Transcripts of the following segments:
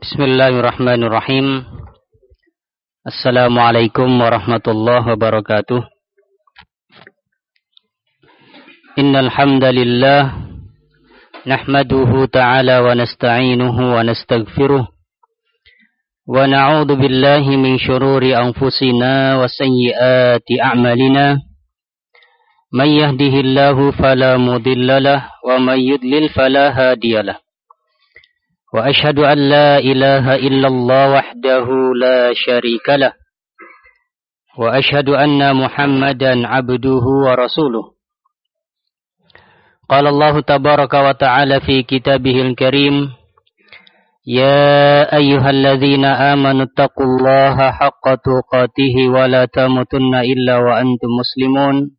Bismillahirrahmanirrahim. Assalamualaikum warahmatullahi wabarakatuh. Innal hamdalillah nahmaduhu ta'ala wa nasta'inuhu wa nastaghfiruh wa na'udzu billahi min shururi anfusina wa sayyiati a'malina. May yahdihillahu fala mudhillalah wa may yudlil fala hadiyalah. Wa ashhadu an la ilaha illallah wahdahu la syarika lah. Wa ashhadu anna Muhammadan abduhu wa rasuluh. Qala Allah tabaraka wa ta'ala fi kitabihil karim, ya ayyuhalladzina amanu taqullaha haqqa tuqatih wa la tamutunna illa wa antum muslimun.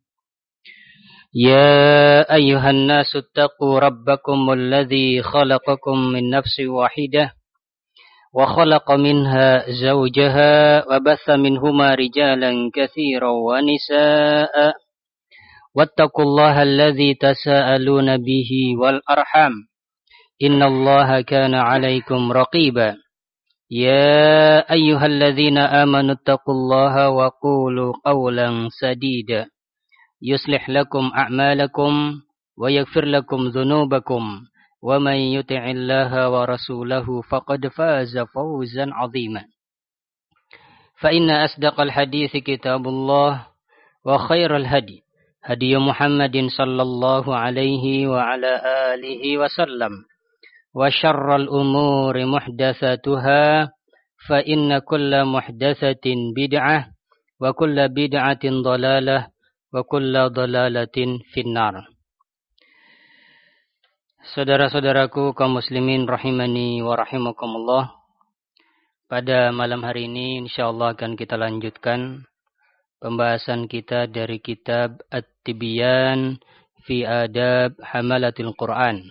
يا أيها الناس اتقوا ربكم الذي خلقكم من نفس واحدة وخلق منها زوجها وبث منهما رجالا كثيرا ونساء واتقوا الله الذي تساءلون به والأرحام إن الله كان عليكم رقيبا يا أيها الذين آمنوا اتقوا الله وقولوا قولا سديدا يصلح لكم أعمالكم ويغفر لكم ذنوبكم ومن يطع الله ورسوله فقد فاز فوزا عظيما فإن أصدق الحديث كتاب الله وخير الهدي هدي محمد صلى الله عليه وعلى آله وسلم وشر الأمور محدثاتها فإن كل محدثة بدعة وكل بدعة ضلالة wa kullu dhalalatin finnar. Saudara-saudaraku kaum muslimin rahimani wa rahimakumullah. Pada malam hari ini insyaallah akan kita lanjutkan pembahasan kita dari kitab At-Tibyan fi Adab Hamalatil Quran.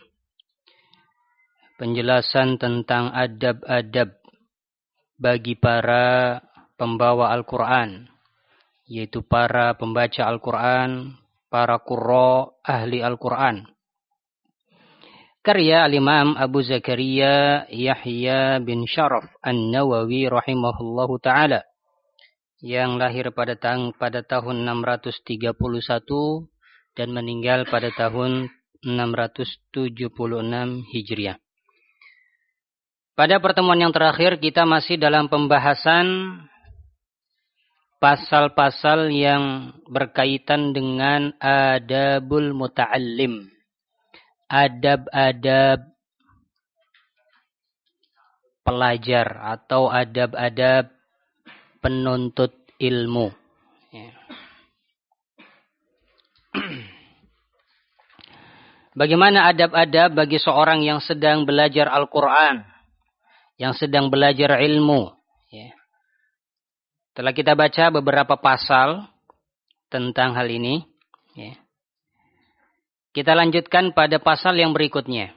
Penjelasan tentang adab-adab bagi para pembawa Al-Quran, yaitu para pembaca Al-Quran, para qurra ahli Al-Quran. Karya Al-Imam Abu Zakaria Yahya bin Sharaf An-Nawawi rahimahullahu ta'ala, yang lahir pada tahun 631 dan meninggal pada tahun 676 Hijriah. Pada pertemuan yang terakhir kita masih dalam pembahasan pasal-pasal yang berkaitan dengan adabul muta'allim. Adab-adab pelajar atau adab-adab penuntut ilmu. Bagaimana adab-adab bagi seorang yang sedang belajar Al-Quran, yang sedang belajar ilmu. Setelah kita baca beberapa pasal tentang hal ini, kita lanjutkan pada pasal yang berikutnya.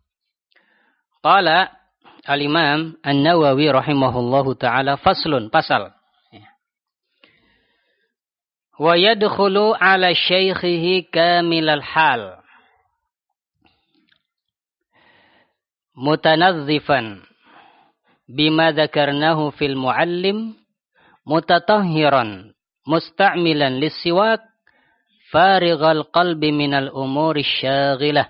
Qala al-Imam An-Nawawi rahimahullahu ta'ala faslun, pasal. Wa yadkhulu ala syaikhihi kamilal hal. Mutanadzifan bima dzakarnahu fil muallim. Mutatahhiran musta'milan lissiwak farighal qalbi minal umuri syaghilah.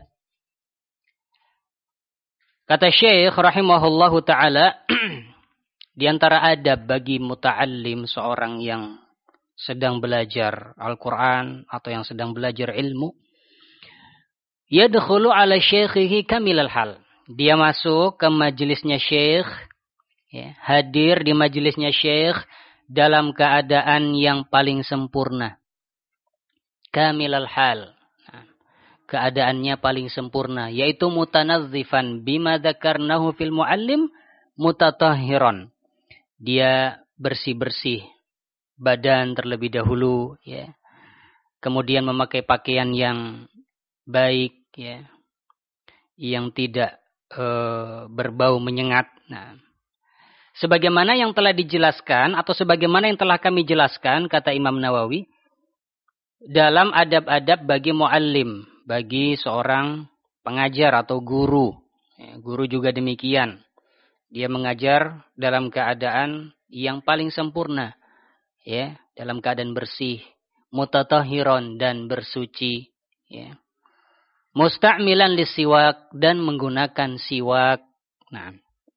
Kata Syekh rahimahullahu ta'ala, di antara adab bagi muta'allim, seorang yang sedang belajar Al-Quran atau yang sedang belajar ilmu, yadkhulu ala syaikhihi kamilal hal. Dia masuk ke majelisnya Syekh, hadir di majelisnya Syekh dalam keadaan yang paling sempurna. Kamilal hal. Keadaannya paling sempurna. Yaitu mutanadzifan bima dzakarnahu fil muallim mutatahhiran. Dia bersih-bersih badan terlebih dahulu. Kemudian memakai pakaian yang baik. Yang tidak berbau menyengat. Sebagaimana yang telah dijelaskan atau sebagaimana yang telah kami jelaskan, kata Imam Nawawi, dalam adab-adab bagi muallim, bagi seorang pengajar atau guru. Guru juga demikian. Dia mengajar dalam keadaan yang paling sempurna, ya, dalam keadaan bersih, mutatahhiron dan bersuci, ya. Musta'milan lisiwak dan menggunakan siwak. Nah,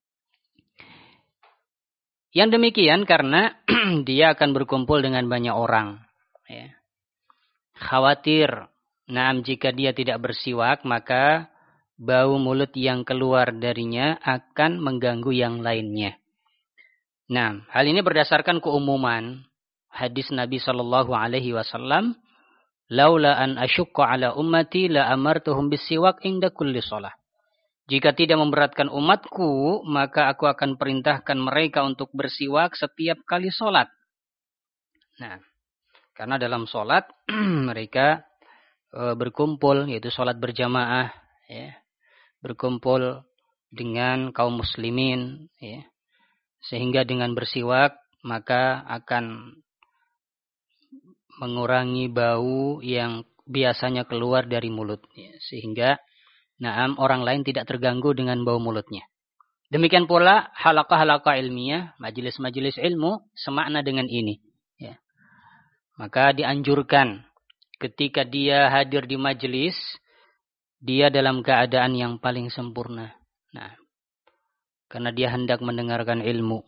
yang demikian karena dia akan berkumpul dengan banyak orang, ya. Khawatir, jika dia tidak bersiwak, maka bau mulut yang keluar darinya akan mengganggu yang lainnya. Nah, hal ini berdasarkan keumuman hadis Nabi Shallallahu Alaihi Wasallam, "Laula an asyukka ala ummati la amartuhum bisiwak inda kulli shalah." Jika tidak memberatkan umatku, maka aku akan perintahkan mereka untuk bersiwak setiap kali sholat. Nah, karena dalam sholat mereka berkumpul, yaitu sholat berjamaah, ya, berkumpul dengan kaum muslimin, ya, sehingga dengan bersiwak maka akan mengurangi bau yang biasanya keluar dari mulut, ya, sehingga orang lain tidak terganggu dengan bau mulutnya. Demikian pula halaqah-halaqah ilmiah, majelis-majelis ilmu semakna dengan ini, ya. Maka dianjurkan ketika dia hadir di majelis, dia dalam keadaan yang paling sempurna. Nah, karena dia hendak mendengarkan ilmu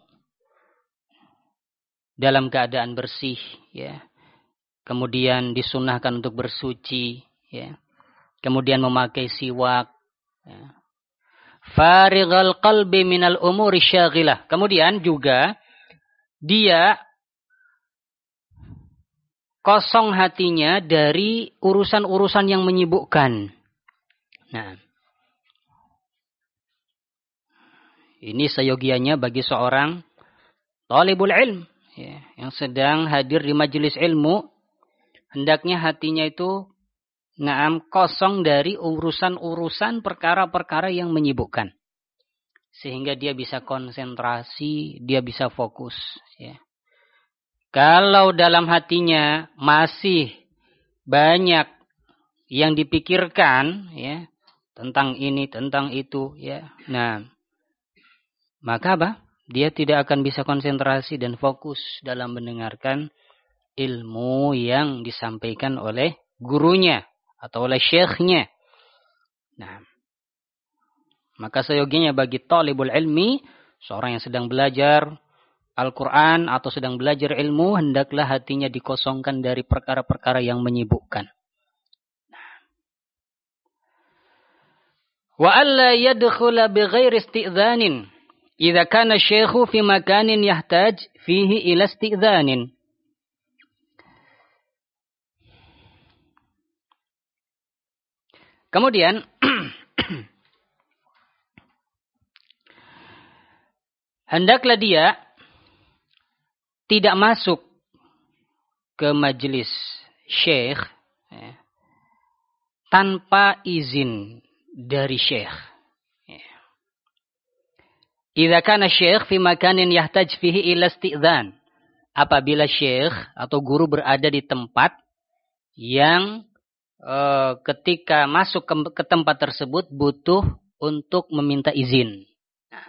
dalam keadaan bersih, ya. Kemudian disunahkan untuk bersuci, ya. Kemudian memakai siwak, ya. Farighal qalbi minal umuri syaghilah. Kemudian juga dia kosong hatinya dari urusan-urusan yang menyibukkan. Nah, ini seyogianya bagi seorang talibul ilm, ya, yang sedang hadir di majelis ilmu, hendaknya hatinya itu kosong dari urusan-urusan perkara-perkara yang menyibukkan. Sehingga dia bisa konsentrasi, dia bisa fokus, ya. Kalau dalam hatinya masih banyak yang dipikirkan, ya, tentang ini, tentang itu, ya. Nah, maka apa? Dia tidak akan bisa konsentrasi dan fokus dalam mendengarkan ilmu yang disampaikan oleh gurunya atau oleh syekhnya. Nah, maka seyogianya bagi talibul ilmi, seorang yang sedang belajar Al-Quran atau sedang belajar ilmu, hendaklah hatinya dikosongkan dari perkara-perkara yang menyibukkan. Wa alla yadkhula bighairi isti'dhanin idza kana syaikhu fi makanin yahtaj fihi ila isti'dhanin. Kemudian hendaklah dia tidak masuk ke majelis syekh, ya, tanpa izin dari syekh. Ya. Idza kana syekh fi makanin yahtaj fihi ila isti'dhan. Apabila syekh atau guru berada di tempat yang ketika masuk ke tempat tersebut butuh untuk meminta izin. Nah,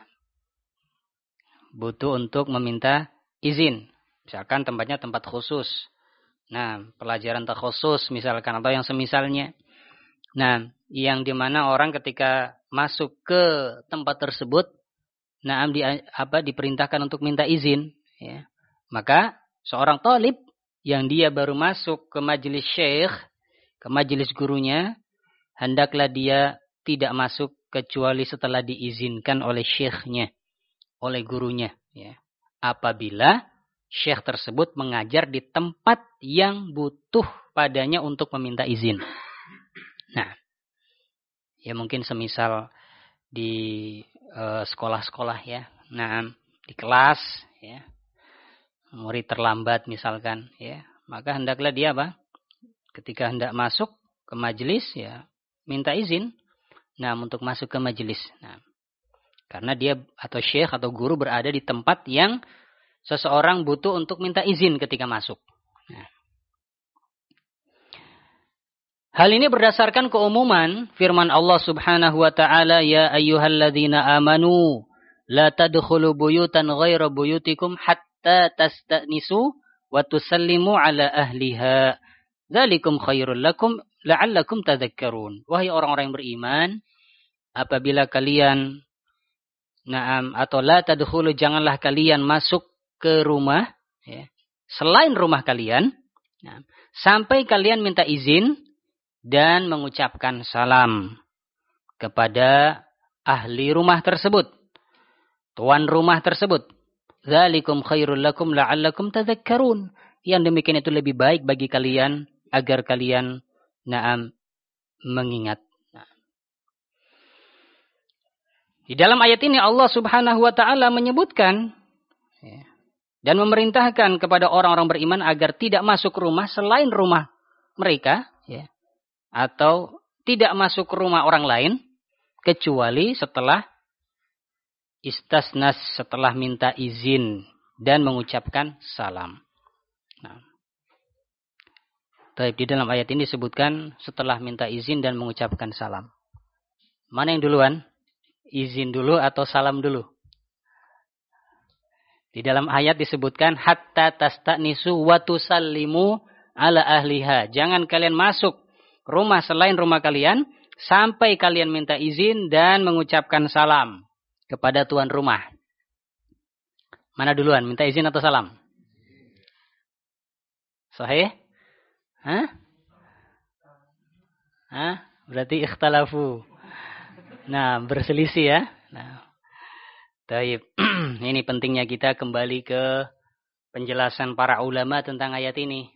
butuh untuk meminta izin. Misalkan tempatnya tempat khusus. Nah, pelajaran terkhusus misalkan atau yang semisalnya. Nah, yang dimana orang ketika masuk ke tempat tersebut, diperintahkan untuk minta izin. Ya. Maka seorang talib yang dia baru masuk ke majelis syekh, ke majelis gurunya, hendaklah dia tidak masuk kecuali setelah diizinkan oleh syekhnya, oleh gurunya. Ya. Apabila syekh tersebut mengajar di tempat yang butuh padanya untuk meminta izin. Nah, ya mungkin semisal di sekolah-sekolah, ya. Nah, di kelas, ya, murid terlambat misalkan, ya, maka hendaklah dia apa? Ketika hendak masuk ke majelis, ya, minta izin. Nah, untuk masuk ke majelis. Nah, karena dia atau syekh atau guru berada di tempat yang seseorang butuh untuk minta izin ketika masuk. Nah. Hal ini berdasarkan keumuman firman Allah Subhanahu wa taala, ya ayyuhalladzina amanu La tadkhulu buyutan ghaira buyutikum hatta tasta'nisu wa tusallimu ala ahliha. Dzalikum khairul lakum la'allakum tadhakkarun. Wahai orang-orang yang beriman, apabila kalian atau la tadkhulu, janganlah kalian masuk ke rumah ya, selain rumah kalian sampai kalian minta izin dan mengucapkan salam kepada ahli rumah tersebut, tuan rumah tersebut. Dzalikum khairul lakum la'allakum tadhakkarun. Yang demikian itu lebih baik bagi kalian agar kalian mengingat. Di dalam ayat ini Allah Subhanahu wa taala menyebutkan dan memerintahkan kepada orang-orang beriman agar tidak masuk rumah selain rumah mereka atau tidak masuk ke rumah orang lain kecuali setelah istasnas, setelah minta izin dan mengucapkan salam. Di dalam ayat ini disebutkan setelah minta izin dan mengucapkan salam. Mana yang duluan? Izin dulu atau salam dulu? Di dalam ayat disebutkan hatta tasta'nisu wa tusallimu ala ahliha. Jangan kalian masuk rumah selain rumah kalian sampai kalian minta izin dan mengucapkan salam kepada tuan rumah. Mana duluan? Minta izin atau salam? Sahih? Berarti ikhtalafu. Nah, berselisih ya. Taib. Ini pentingnya kita kembali ke penjelasan para ulama tentang ayat ini.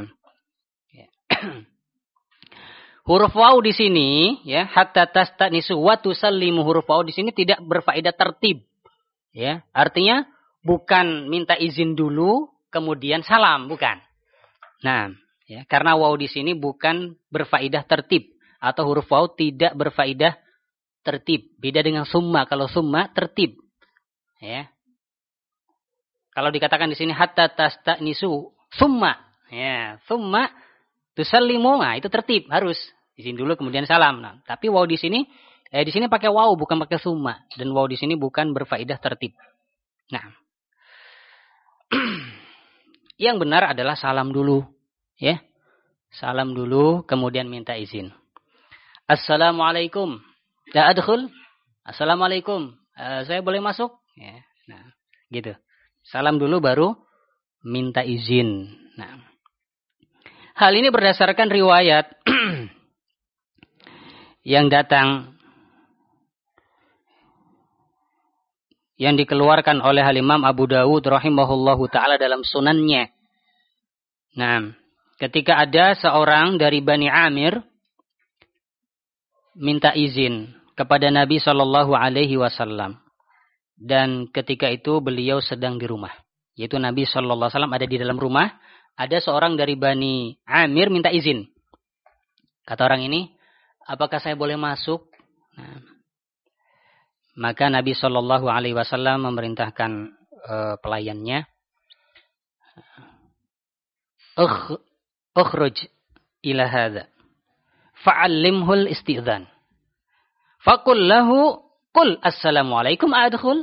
Huruf waw di sini ya, hatta tastanisu wa tusallimu, huruf waw di sini tidak berfaedah tertib. Ya, artinya bukan minta izin dulu kemudian salam, bukan. Ya, karena waw di sini bukan berfaedah tertib atau huruf waw tidak berfaedah tertib. Beda dengan summa. Kalau summa tertib. Ya. Kalau dikatakan di sini hatta tastanisu summa, ya, summa tusallimu, itu tertib, harus izin dulu kemudian salam. Tapi waw di sini pakai waw bukan pakai summa, dan waw di sini bukan berfaedah tertib. Yang benar adalah salam dulu, ya. Salam dulu kemudian minta izin. Assalamualaikum. La adkhul? Assalamualaikum. Saya boleh masuk? Ya. Gitu. Salam dulu baru minta izin. Hal ini berdasarkan riwayat yang datang yang dikeluarkan oleh Imam Abu Dawud rahimahullahu taala dalam sunannya. Ketika ada seorang dari Bani Amir minta izin kepada Nabi Shallallahu Alaihi Wasallam, dan ketika itu beliau sedang di rumah, yaitu Nabi Shallallahu Alaihi Wasallam ada di dalam rumah. Ada seorang dari Bani Amir minta izin. Kata orang ini, apakah saya boleh masuk? Maka Nabi Shallallahu Alaihi Wasallam memerintahkan pelayannya, ukhruj ila hadza fa'allimhul isti'dzan. Faqul lahu qul assalamualaikum adkhul.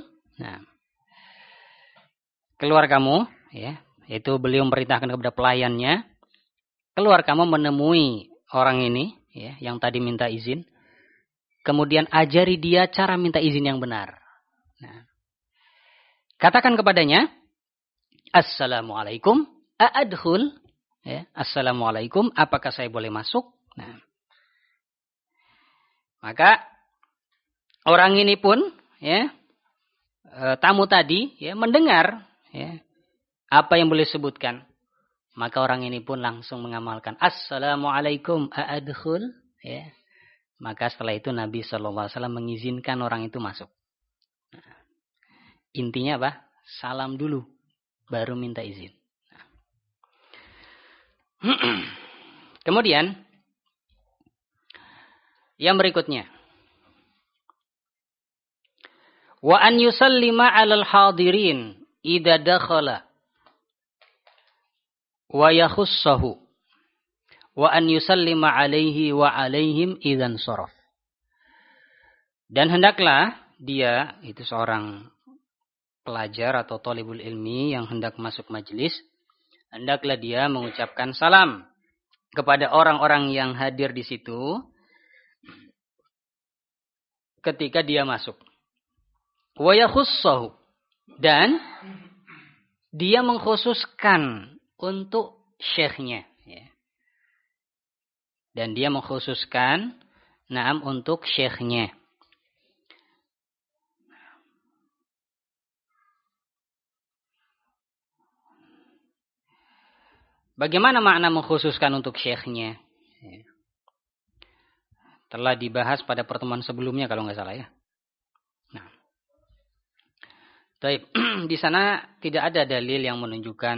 Keluar kamu, ya, itu beliau memerintahkan kepada pelayannya, keluar kamu menemui orang ini, ya, yang tadi minta izin. Kemudian ajari dia cara minta izin yang benar. Katakan kepadanya, assalamualaikum a'adkhul, ya, assalamualaikum, apakah saya boleh masuk? Maka orang ini pun, ya, tamu tadi, ya, mendengar, ya, apa yang boleh sebutkan. Maka orang ini pun langsung mengamalkan assalamualaikum a'adkhul, ya. Maka setelah itu Nabi SAW mengizinkan orang itu masuk. Intinya apa? Salam dulu baru minta izin. Kemudian yang berikutnya, wa an yusallima 'alal hadirin idza dakhala wa yakhussahu wa an yusallima 'alaihi wa 'alaihim idzan saraf. Dan hendaklah dia, itu seorang pelajar atau thalibul ilmi yang hendak masuk majelis, hendaklah dia mengucapkan salam kepada orang-orang yang hadir di situ ketika dia masuk. Wa yakhussahu, dan dia mengkhususkan untuk syekhnya. Dan dia mengkhususkan untuk syekhnya. Bagaimana makna mengkhususkan untuk syekhnya? Telah dibahas pada pertemuan sebelumnya kalau nggak salah ya. Nah, di sana tidak ada dalil yang menunjukkan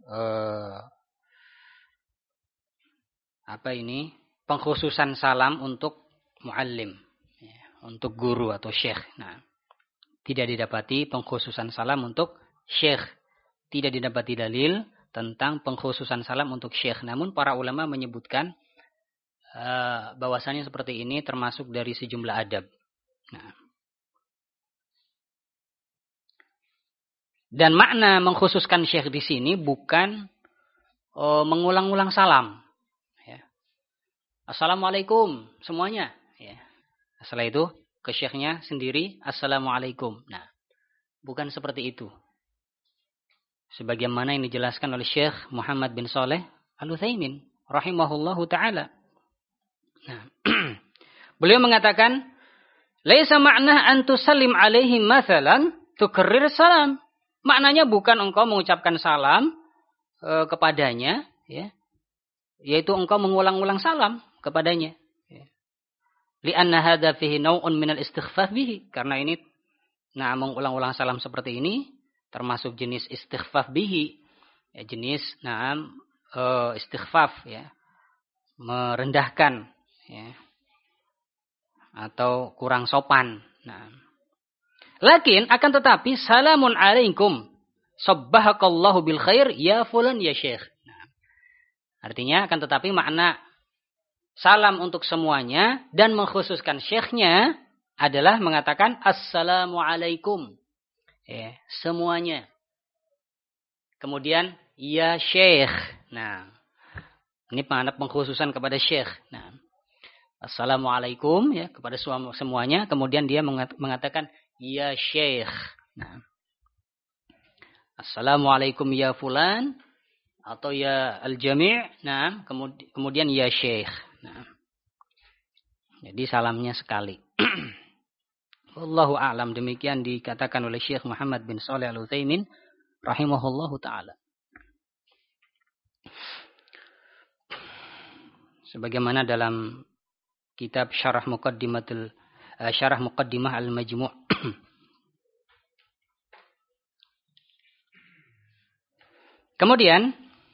pengkhususan salam untuk muallim, untuk guru atau syekh. Nah, tidak didapati pengkhususan salam untuk syekh. Tidak didapati dalil tentang pengkhususan salam untuk syekh. Namun para ulama menyebutkan bahwasannya seperti ini termasuk dari sejumlah adab. Nah, dan makna mengkhususkan syekh di sini bukan mengulang-ulang salam. Ya. Assalamualaikum semuanya. Ya. Setelah itu ke syekhnya sendiri assalamualaikum. Nah, bukan seperti itu. Sebagaimana yang dijelaskan oleh Syekh Muhammad bin Shalih Al-Utsaimin rahimahullahu taala. Nah, beliau mengatakan, "Laisa ma'na an tusallim alaihi mathalan tukarrir salam." Maknanya bukan engkau mengucapkan salam kepadanya, ya. Yaitu engkau mengulang-ulang salam kepadanya. Ya. Li'anna hadza fihi naw'un minal istighfaf bihi. Karena ini mengulang-ulang salam seperti ini termasuk jenis istighfaf bihi, ya, jenis istighfaf, ya, merendahkan, ya, atau kurang sopan. Nah, lakin akan tetapi salamun alaikum sabbahakallahu bil khair ya fulan ya syekh. Nah, artinya akan tetapi makna salam untuk semuanya dan mengkhususkan syekhnya adalah mengatakan assalamu alaikum. Ya, semuanya. Kemudian ya syekh. Nah, ini makna pengkhususan kepada syekh. Nah, assalamualaikum, ya, kepada semuanya. Kemudian dia mengatakan ya syekh. Nah, assalamualaikum ya fulan atau ya al-jami'. Nah, kemudian ya syekh. Nah, jadi salamnya sekali. Wallahu a'lam, demikian dikatakan oleh Syekh Muhammad bin Shalih Al-Utsaimin rahimahullahu taala. Sebagaimana dalam kitab Syarah Muqaddimah Al-Majmu'. Kemudian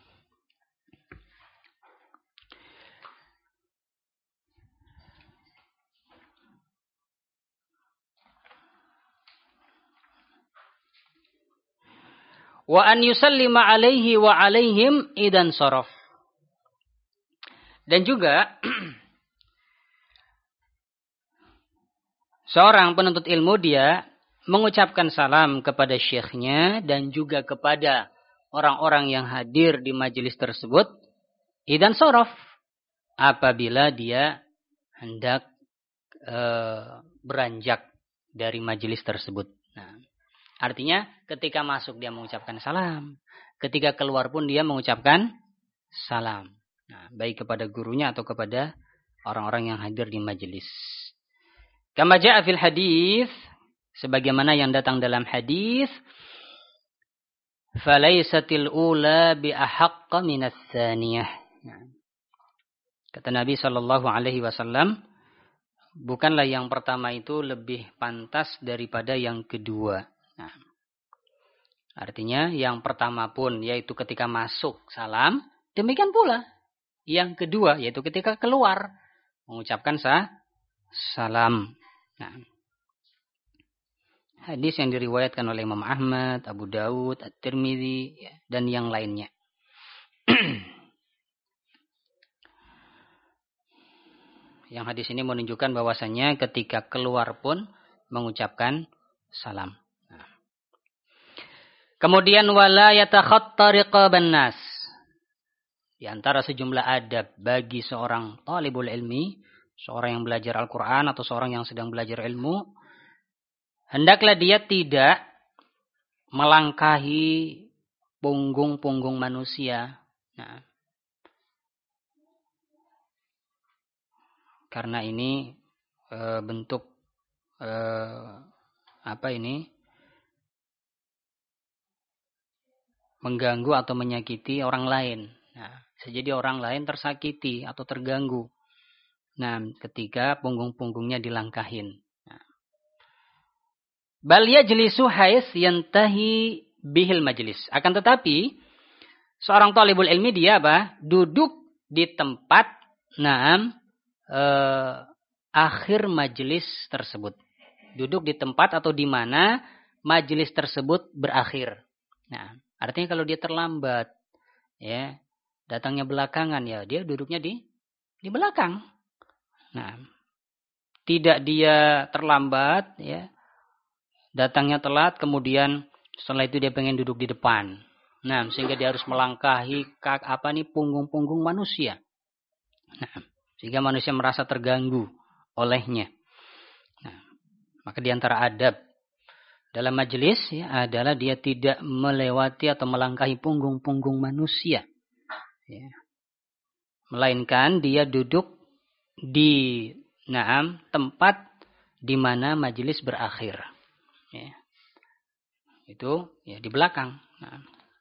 wa an yusallima alaihi wa alaihim idan saraf. Dan juga seorang penuntut ilmu dia mengucapkan salam kepada syekhnya dan juga kepada orang-orang yang hadir di majelis tersebut idan saraf, apabila dia hendak beranjak dari majelis tersebut. Nah, artinya ketika masuk dia mengucapkan salam, ketika keluar pun dia mengucapkan salam. Nah, baik kepada gurunya atau kepada orang-orang yang hadir di majelis. Kama ja'a fil hadis, sebagaimana yang datang dalam hadis, falaysatil ula bi ahaqqa minas tsaniyah. Kata Nabi sallallahu alaihi wasallam, bukanlah yang pertama itu lebih pantas daripada yang kedua. Nah, artinya yang pertama pun yaitu ketika masuk salam, demikian pula yang kedua yaitu ketika keluar mengucapkan salam. Nah, hadis yang diriwayatkan oleh Imam Ahmad, Abu Daud, At-Tirmidzi, dan yang lainnya. Yang hadis ini menunjukkan bahwasannya ketika keluar pun mengucapkan salam. Nah, Kemudian wala yatakhatta riqaban nas. Di antara sejumlah adab bagi seorang talibul ilmi, seorang yang belajar Al-Quran atau seorang yang sedang belajar ilmu, hendaklah dia tidak melangkahi punggung-punggung manusia. Nah, karena ini bentuk mengganggu atau menyakiti orang lain. Nah, bisa jadi orang lain tersakiti atau terganggu. Nah, ketika punggung-punggungnya dilangkahin. Nah. Bal yajlisu hais yantahi bihil majlis. Akan tetapi, seorang talibul ilmi dia apa? Duduk di tempat akhir majlis tersebut. Duduk di tempat atau di mana majlis tersebut berakhir. Nah, artinya kalau dia terlambat, ya, datangnya belakangan, ya dia duduknya di belakang. Nah, tidak dia terlambat, ya, datangnya telat, kemudian setelah itu dia pengen duduk di depan. Nah, sehingga dia harus melangkahi punggung-punggung manusia. Nah, sehingga manusia merasa terganggu olehnya. Nah, maka di antara adab dalam majelis ya, adalah dia tidak melewati atau melangkahi punggung-punggung manusia. Ya. Melainkan dia duduk di tempat di mana majelis berakhir. Ya. Itu ya di belakang. Nah.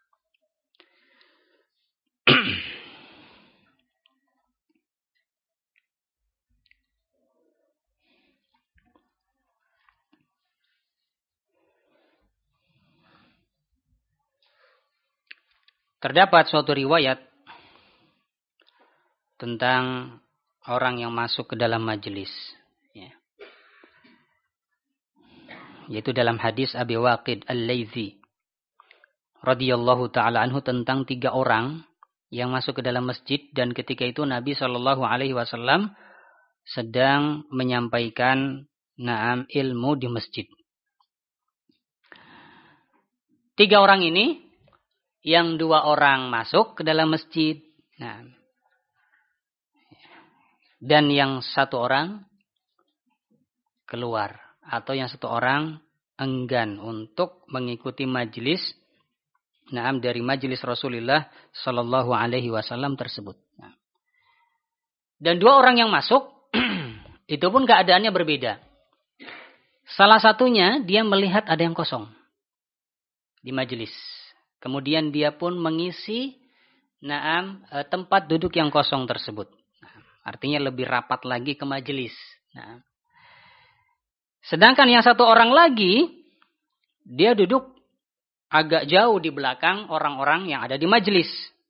Terdapat suatu riwayat tentang orang yang masuk ke dalam majelis, ya. Yaitu dalam hadis Abi Waqid Al-Laythi radhiyallahu taala anhu tentang 3 orang yang masuk ke dalam masjid, dan ketika itu Nabi Shallallahu alaihi wasallam sedang menyampaikan ilmu di masjid. 3 orang ini, yang 2 orang masuk ke dalam masjid, dan yang 1 orang keluar, atau yang 1 orang enggan untuk mengikuti majelis dari majelis Rasulullah Sallallahu Alaihi Wasallam tersebut. Dan 2 orang yang masuk itu pun keadaannya berbeda. Salah satunya dia melihat ada yang kosong di majelis. Kemudian dia pun mengisi tempat duduk yang kosong tersebut. Artinya lebih rapat lagi ke majelis. Sedangkan yang 1 orang lagi, dia duduk agak jauh di belakang orang-orang yang ada di majelis.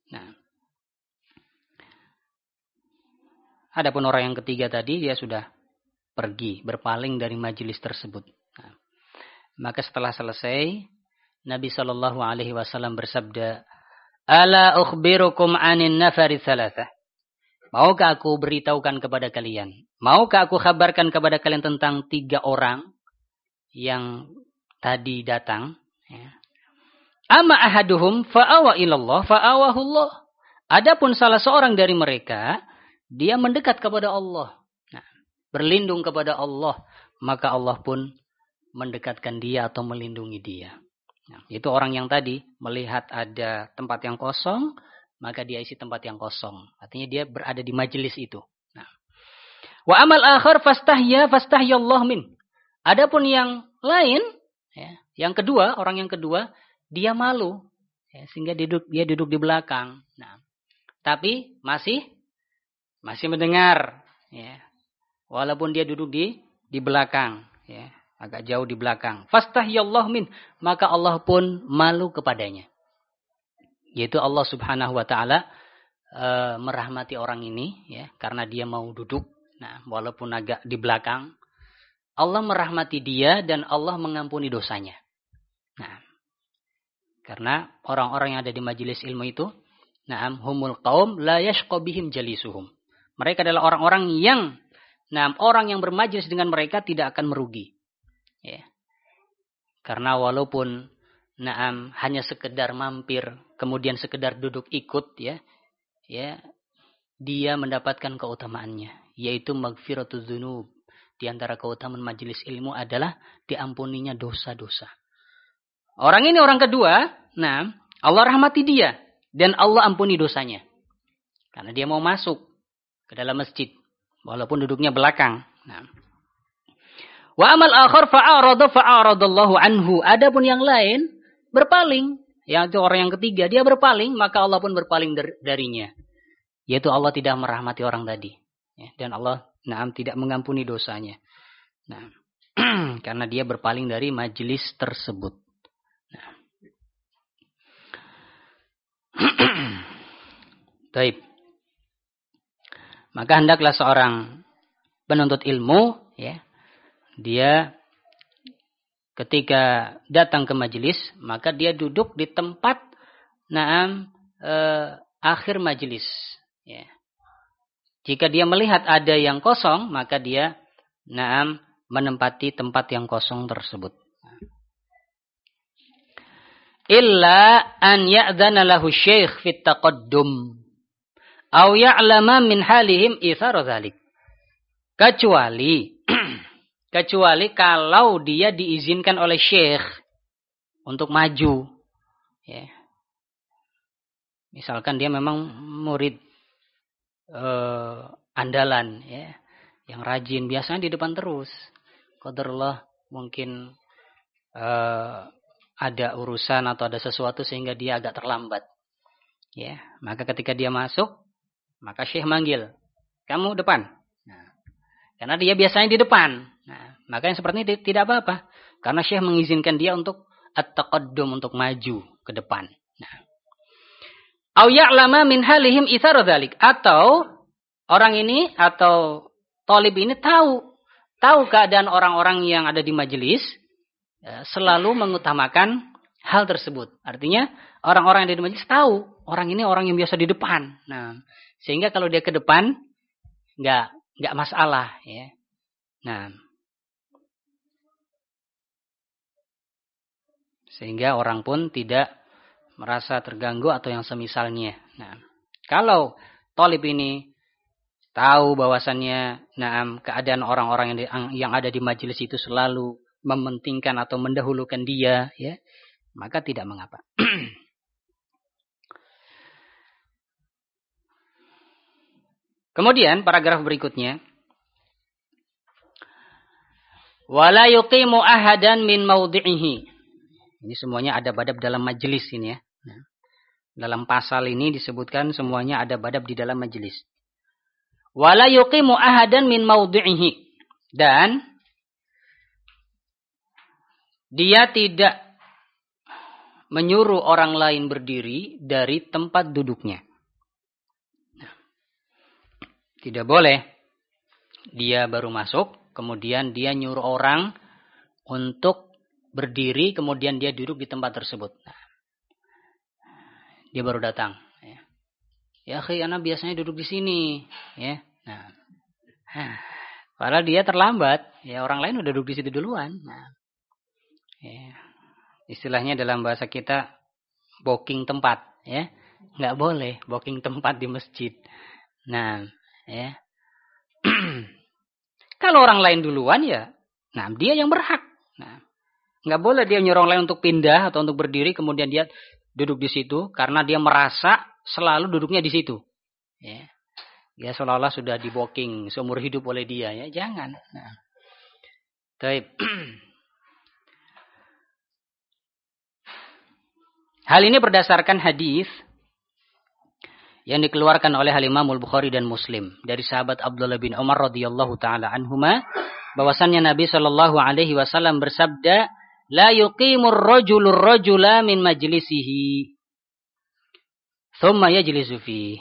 Adapun orang yang ketiga tadi, dia sudah pergi, berpaling dari majelis tersebut. Maka setelah selesai, Nabi Shallallahu Alaihi Wasallam bersabda, "Ala ukhbirukum anin nafari thalathah." Maukah aku beritahukan kepada kalian? Maukah aku kabarkan kepada kalian tentang 3 orang yang tadi datang? Ya. Amma ahaduhum fa'awa ilallah fa'awahullah. Adapun salah seorang dari mereka, dia mendekat kepada Allah. Nah, berlindung kepada Allah, maka Allah pun mendekatkan dia atau melindungi dia. Nah, itu orang yang tadi melihat ada tempat yang kosong, maka dia isi tempat yang kosong. Artinya dia berada di majelis itu. Nah. Wa amal akhar fastahyallah min. Adapun yang lain, ya, yang kedua, orang yang kedua, dia malu, ya, sehingga dia duduk di belakang. Nah, tapi masih mendengar, ya, walaupun dia duduk di belakang, ya. Agak jauh di belakang. Fastahyallah min. Maka Allah pun malu kepadanya. Yaitu Allah subhanahu wa ta'ala merahmati orang ini. Ya, karena dia mau duduk. Nah, walaupun agak di belakang. Allah merahmati dia dan Allah mengampuni dosanya. Nah, karena orang-orang yang ada di majelis ilmu itu. Naam humul qaum la yashqa bihim jalisuhum. Mereka adalah orang-orang yang. Orang yang bermajelis dengan mereka tidak akan merugi. Ya. Karena walaupun hanya sekedar mampir, kemudian sekedar duduk ikut, ya, dia mendapatkan keutamaannya, yaitu maghfiratuz dzunub. Di antara keutamaan majelis ilmu adalah diampuninya dosa-dosa. Orang ini orang kedua, Allah rahmati dia dan Allah ampuni dosanya. Karena dia mau masuk ke dalam masjid walaupun duduknya belakang. Wa amal akhar fa'aradallahu anhu. Adapun yang lain berpaling, yaitu orang yang ketiga, dia berpaling, maka Allah pun berpaling darinya. Yaitu Allah tidak merahmati orang tadi, dan Allah tidak mengampuni dosanya. Karena dia berpaling dari majelis tersebut. Baik. Maka hendaklah seorang penuntut ilmu, dia ketika datang ke majelis, maka dia duduk di tempat akhir majelis. Jika dia melihat ada yang kosong, maka dia menempati tempat yang kosong tersebut. Illa an ya'dhana lahu syekh fit taqaddum aw ya'lama min halihim ithar dzalik. Kecuali kalau dia diizinkan oleh syekh untuk maju. Misalkan dia memang murid andalan, yang rajin, biasanya di depan terus. Qadarullah mungkin ada urusan atau ada sesuatu sehingga dia agak terlambat. Maka ketika dia masuk, maka syekh manggil, kamu depan. Karena dia biasanya di depan. Maka yang seperti ini tidak apa-apa. Karena syekh mengizinkan dia untuk at-taqaddum, untuk maju ke depan. Au ya'lama min halihim itsar dzalik. Atau orang ini atau thalib ini tahu keadaan orang-orang yang ada di majelis, selalu mengutamakan hal tersebut. Artinya orang-orang yang ada di majelis tahu orang ini orang yang biasa di depan. Sehingga kalau dia ke depan enggak masalah, sehingga orang pun tidak merasa terganggu atau yang semisalnya. Kalau thalib ini tahu bahwasannya keadaan orang-orang yang ada di majelis itu selalu mementingkan atau mendahulukan dia, maka tidak mengapa. Kemudian paragraf berikutnya, wala yuqimu ahadan min maudhi'ihi. Ini semuanya adab-adab dalam majelis ini, dalam pasal ini disebutkan semuanya adab-adab di dalam majelis. Wala yuqimu ahadan min maudhi'ihi. Dan dia tidak menyuruh orang lain berdiri dari tempat duduknya. Tidak boleh. Dia baru masuk, kemudian dia nyuruh orang untuk berdiri, kemudian dia duduk di tempat tersebut. Dia baru datang. Ya, anak biasanya duduk di sini. Padahal dia terlambat. Orang lain udah duduk di situ duluan. Istilahnya dalam bahasa kita, booking tempat. Nggak boleh booking tempat di masjid. Kalau orang lain duluan, dia yang berhak. Nggak boleh dia nyuruh orang lain untuk pindah atau untuk berdiri, kemudian dia duduk di situ karena dia merasa selalu duduknya di situ. Dia seolah-olah sudah di booking seumur hidup oleh dia. Jangan. Baik. Hal ini berdasarkan hadis yang dikeluarkan oleh Imam Al-Bukhari dan Muslim dari sahabat Abdullah bin Umar radhiyallahu taala anhuma, bahwasannya Nabi sallallahu alaihi wasallam bersabda, la yuqimur rajulur rajula min majlisihi thumma yajlisu fi.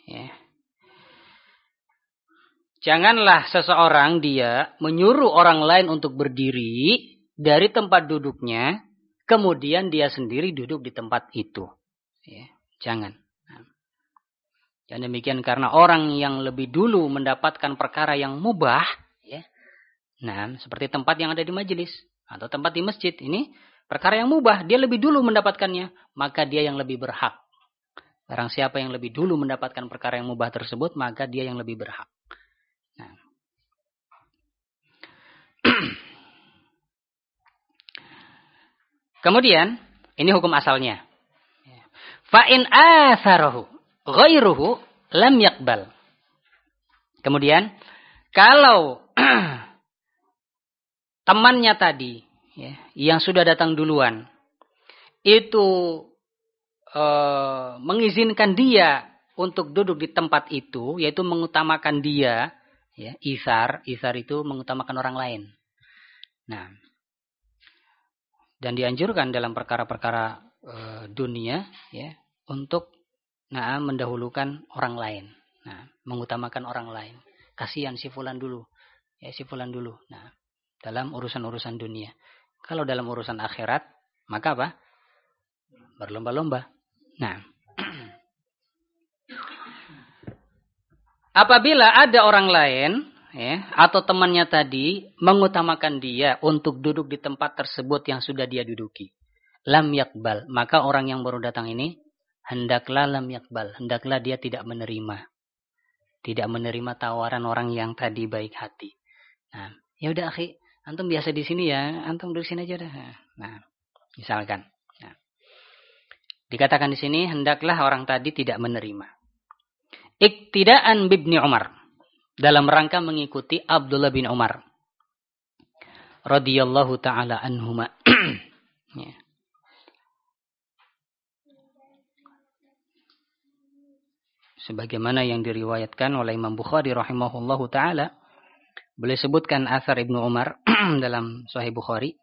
Janganlah seseorang dia menyuruh orang lain untuk berdiri dari tempat duduknya, kemudian dia sendiri duduk di tempat itu. Jangan. Dan demikian karena orang yang lebih dulu mendapatkan perkara yang mubah, seperti tempat yang ada di majelis atau tempat di masjid ini, Perkara yang mubah, dia lebih dulu mendapatkannya, maka dia yang lebih berhak. Barang siapa yang lebih dulu mendapatkan perkara yang mubah tersebut, maka dia yang lebih berhak. Nah. Kemudian, ini hukum asalnya. Fa'in atharahu ghairuhu lam yakbal. Kemudian, kalau temannya tadi, ya, yang sudah datang duluan, itu mengizinkan dia untuk duduk di tempat itu, yaitu mengutamakan dia, ya, isar itu mengutamakan orang lain. Nah, dan dianjurkan dalam perkara-perkara dunia, ya, untuk mendahulukan orang lain, mengutamakan orang lain. Kasihan si fulan dulu, ya, si fulan dulu. Nah, dalam urusan-urusan dunia. Kalau dalam urusan akhirat, maka apa? Berlomba-lomba. Nah, apabila ada orang lain, ya, atau temannya tadi mengutamakan dia untuk duduk di tempat tersebut yang sudah dia duduki, lam yakbal, maka orang yang baru datang ini hendaklah lam yakbal, hendaklah dia tidak menerima tawaran orang yang tadi baik hati. Nah, ya udah akhi, antum biasa di sini ya, antum duduk sini aja dah. Nah, misalkan, dikatakan di sini hendaklah orang tadi tidak menerima. Iktidaan bibni Umar, dalam rangka mengikuti Abdullah bin Umar radhiyallahu taala anhuma. Ya. Sebagaimana yang diriwayatkan oleh Imam Bukhari rahimahullahu taala, beliau sebutkan asar Ibnu Umar dalam Sahih Bukhari.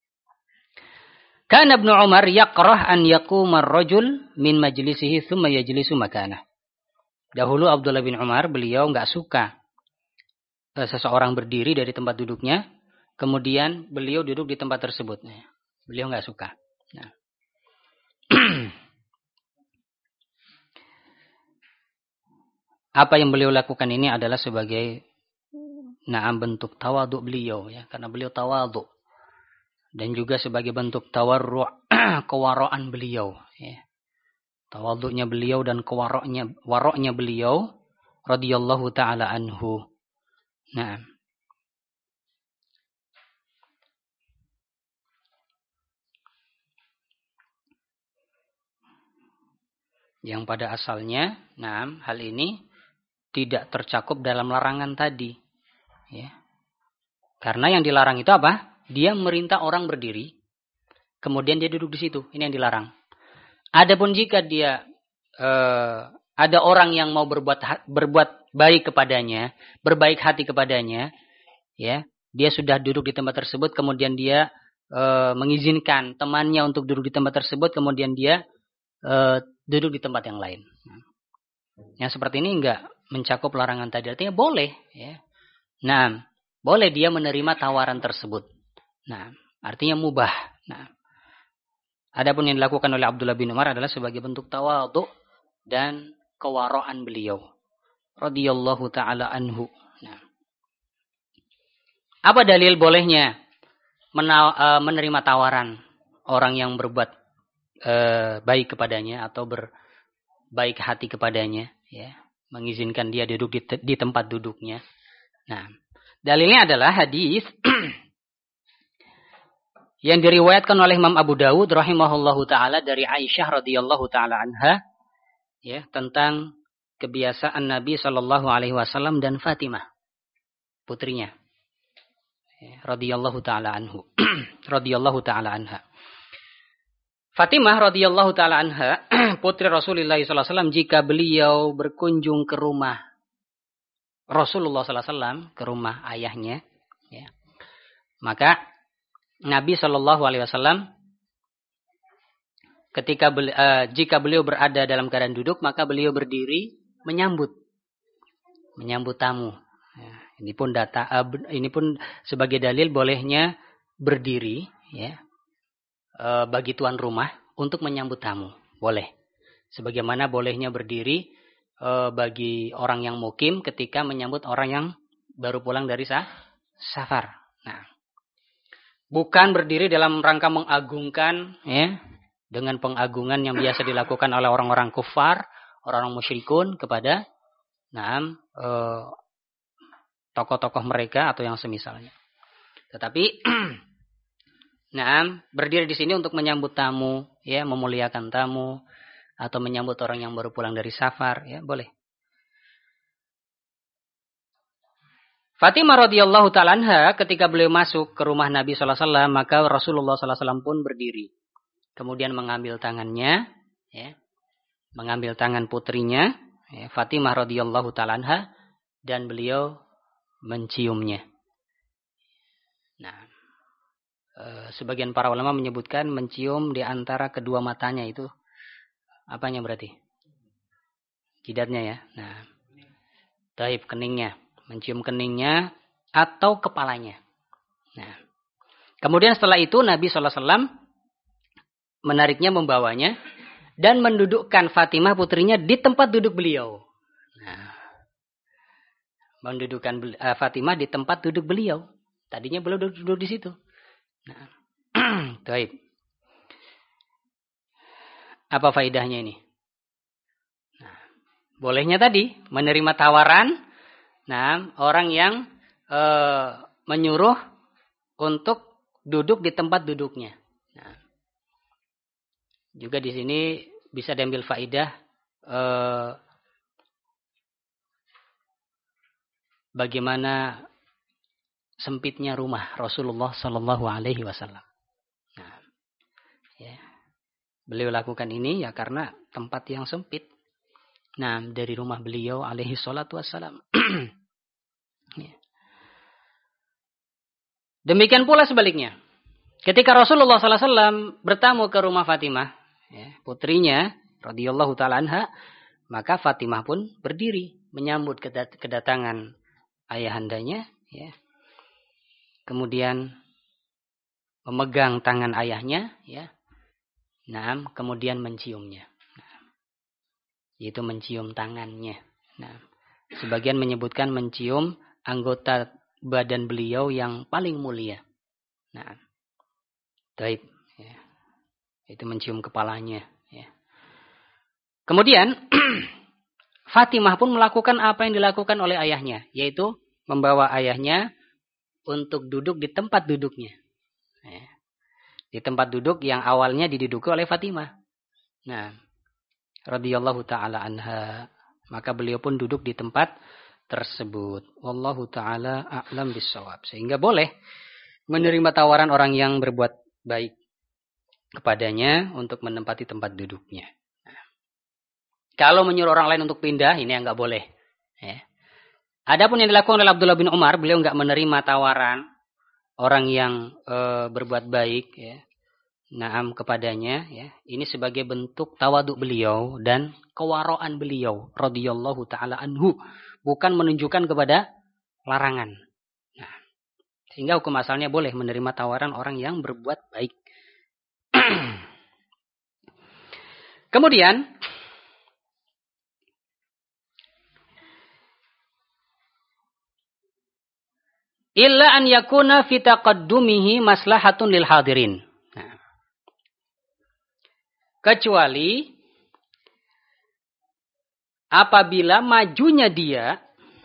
Kana Ibnu Umar yakrah an yaquma ar-rajul min majlisihi thumma yajlisu makanah. Dahulu Abdullah bin Umar, beliau enggak suka seseorang berdiri dari tempat duduknya, kemudian beliau duduk di tempat tersebut. Beliau enggak suka. Nah. Apa yang beliau lakukan ini adalah sebagai bentuk tawadhu beliau, ya, karena beliau tawadhu. Dan juga sebagai bentuk tawarru' kewara'an beliau, ya. Tawadhu'nya beliau dan waroknya beliau radhiyallahu taala anhu. Nah, yang pada asalnya, hal ini tidak tercakup dalam larangan tadi, ya. Karena yang dilarang itu apa? Dia merintah orang berdiri, kemudian dia duduk di situ. Ini yang dilarang. Adapun jika dia ada orang yang mau berbuat baik kepadanya, berbaik hati kepadanya, ya, dia sudah duduk di tempat tersebut, kemudian dia mengizinkan temannya untuk duduk di tempat tersebut, kemudian dia duduk di tempat yang lain. Yang seperti ini enggak mencakup larangan tadi. Artinya boleh, ya. Nah, boleh dia menerima tawaran tersebut. Nah, artinya mubah. Nah, adapun yang dilakukan oleh Abdullah bin Umar adalah sebagai bentuk tawadhu dan kewaraan beliau radhiyallahu taala anhu. Nah, apa dalil bolehnya menerima tawaran orang yang berbuat baik kepadanya atau berbaik hati kepadanya, ya, mengizinkan dia duduk di tempat duduknya. Nah, dalilnya adalah hadis yang diriwayatkan oleh Imam Abu Dawud rahimahullahu taala dari Aisyah radhiyallahu taala anha, ya, tentang kebiasaan Nabi sallallahu alaihi wasallam dan Fatimah, putrinya, ya, radhiyallahu taala anhu radhiyallahu taala anha. Fatimah radhiyallahu taala anha, putri Rasulullah sallallahu alaihi wasallam, jika beliau berkunjung ke rumah Rasulullah sallallahu alaihi wasallam, ke rumah ayahnya, ya, maka Nabi Shallallahu Alaihi Wasallam jika beliau berada dalam keadaan duduk, maka beliau berdiri menyambut tamu. Ya, ini pun sebagai dalil bolehnya berdiri, ya, bagi tuan rumah untuk menyambut tamu, boleh. Sebagaimana bolehnya berdiri bagi orang yang mukim ketika menyambut orang yang baru pulang dari safar. Nah. Bukan berdiri dalam rangka mengagungkan, ya, dengan pengagungan yang biasa dilakukan oleh orang-orang kufar, orang-orang musyrikun kepada tokoh-tokoh mereka atau yang semisalnya. Tetapi berdiri di sini untuk menyambut tamu, ya, memuliakan tamu atau menyambut orang yang baru pulang dari safar, ya, boleh. Fatimah radhiyallahu ta'ala anha ketika beliau masuk ke rumah Nabi sallallahu alaihi wasallam, maka Rasulullah sallallahu alaihi wasallam pun berdiri. Kemudian mengambil tangannya, ya, mengambil tangan putrinya, ya, Fatimah radhiyallahu ta'ala anha, dan beliau menciumnya. Nah, sebagian para ulama menyebutkan mencium di antara kedua matanya itu apanya berarti? Jidatnya, ya. Nah, taib, keningnya. Mencium keningnya atau kepalanya. Nah, kemudian setelah itu Nabi SAW menariknya, membawanya dan mendudukkan Fatimah putrinya di tempat duduk beliau. Nah, mendudukkan Fatimah di tempat duduk beliau. Tadinya beliau duduk di situ. Nah, baik. Apa faedahnya ini? Nah, bolehnya tadi menerima tawaran. Nah, orang yang menyuruh untuk duduk di tempat duduknya. Nah, juga di sini bisa diambil faedah bagaimana sempitnya rumah Rasulullah Sallallahu Alaihi Wasallam. Nah, ya, beliau lakukan ini ya karena tempat yang sempit. Nah, dari rumah beliau alaihi salatu wassalam. Ya. Demikian pula sebaliknya. Ketika Rasulullah SAW bertamu ke rumah Fatimah, ya, putrinya, radhiyallahu ta'ala anha, maka Fatimah pun berdiri menyambut kedatangan ayahandanya, ya. Kemudian memegang tangan ayahnya, ya. Nah, kemudian menciumnya. Yaitu mencium tangannya. Nah, sebagian menyebutkan mencium anggota badan beliau yang paling mulia. Nah, taib, ya. Itu mencium kepalanya. Ya. Kemudian Fatimah pun melakukan apa yang dilakukan oleh ayahnya, yaitu membawa ayahnya untuk duduk di tempat duduknya. Ya. Di tempat duduk yang awalnya diduduki oleh Fatimah. Nah, radhiyallahu ta'ala anha. Maka beliau pun duduk di tempat tersebut. Wallahu ta'ala a'lam bissawab. Sehingga boleh menerima tawaran orang yang berbuat baik kepadanya untuk menempati tempat duduknya. Nah, kalau menyuruh orang lain untuk pindah, ini yang nggak boleh. Ya. Adapun yang dilakukan oleh Abdullah bin Umar, beliau nggak menerima tawaran orang yang berbuat baik, ya, naam kepadanya, ya. Ini sebagai bentuk tawaduk beliau dan kewaraan beliau radhiyallahu taala anhu, bukan menunjukkan kepada larangan. Nah, sehingga hukum asalnya boleh menerima tawaran orang yang berbuat baik. Kemudian illa an yakuna fi taqaddumihi maslahatun lil hadirin. Kecuali apabila majunya dia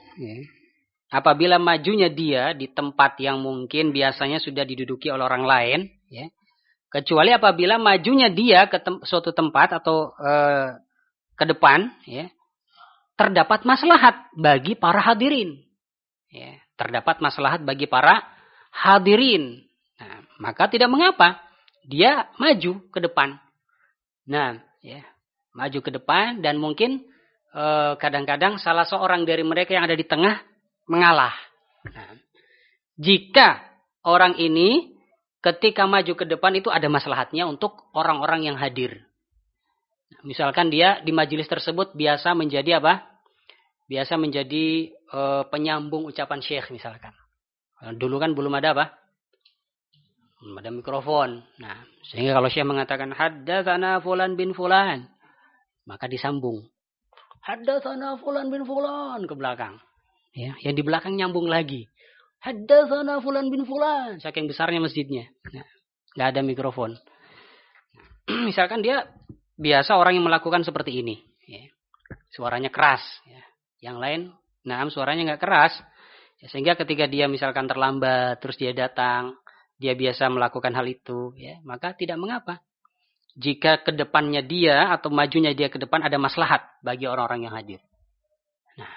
di tempat yang mungkin biasanya sudah diduduki oleh orang lain, ya. Kecuali apabila majunya dia ke suatu tempat atau ke depan, ya, terdapat maslahat bagi para hadirin. Ya, terdapat maslahat bagi para hadirin. Nah, maka tidak mengapa dia maju ke depan. Nah, ya, maju ke depan dan mungkin kadang-kadang salah seorang dari mereka yang ada di tengah mengalah. Nah, jika orang ini ketika maju ke depan itu ada maslahatnya untuk orang-orang yang hadir. Misalkan dia di majelis tersebut biasa menjadi apa? Biasa menjadi penyambung ucapan syekh misalkan. Dulu kan belum ada apa? Belum ada mikrofon. Nah, sehingga kalau syekh mengatakan haddatsana fulan bin fulan, maka disambung. Haddatsana fulan bin fulan ke belakang. Ya, yang di belakang nyambung lagi. Haddatsana fulan bin fulan. Saking besarnya masjidnya. Nah, nggak ada mikrofon. Misalkan dia biasa orang yang melakukan seperti ini. Ya. Suaranya keras. Ya. Yang lain, suaranya nggak keras. Ya, sehingga ketika dia misalkan terlambat, terus dia datang, dia biasa melakukan hal itu, ya, maka tidak mengapa. Jika ke depannya dia atau majunya dia ke depan ada maslahat bagi orang-orang yang hadir. Nah.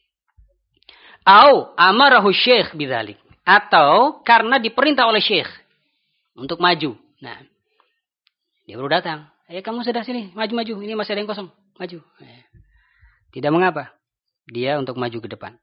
Au amarahu syekh bidzalik. Atau karena diperintah oleh syekh untuk maju. Nah, dia baru datang. Kamu sudah sini, maju-maju. Ini masih ada yang kosong, maju. Tidak mengapa. Dia untuk maju ke depan.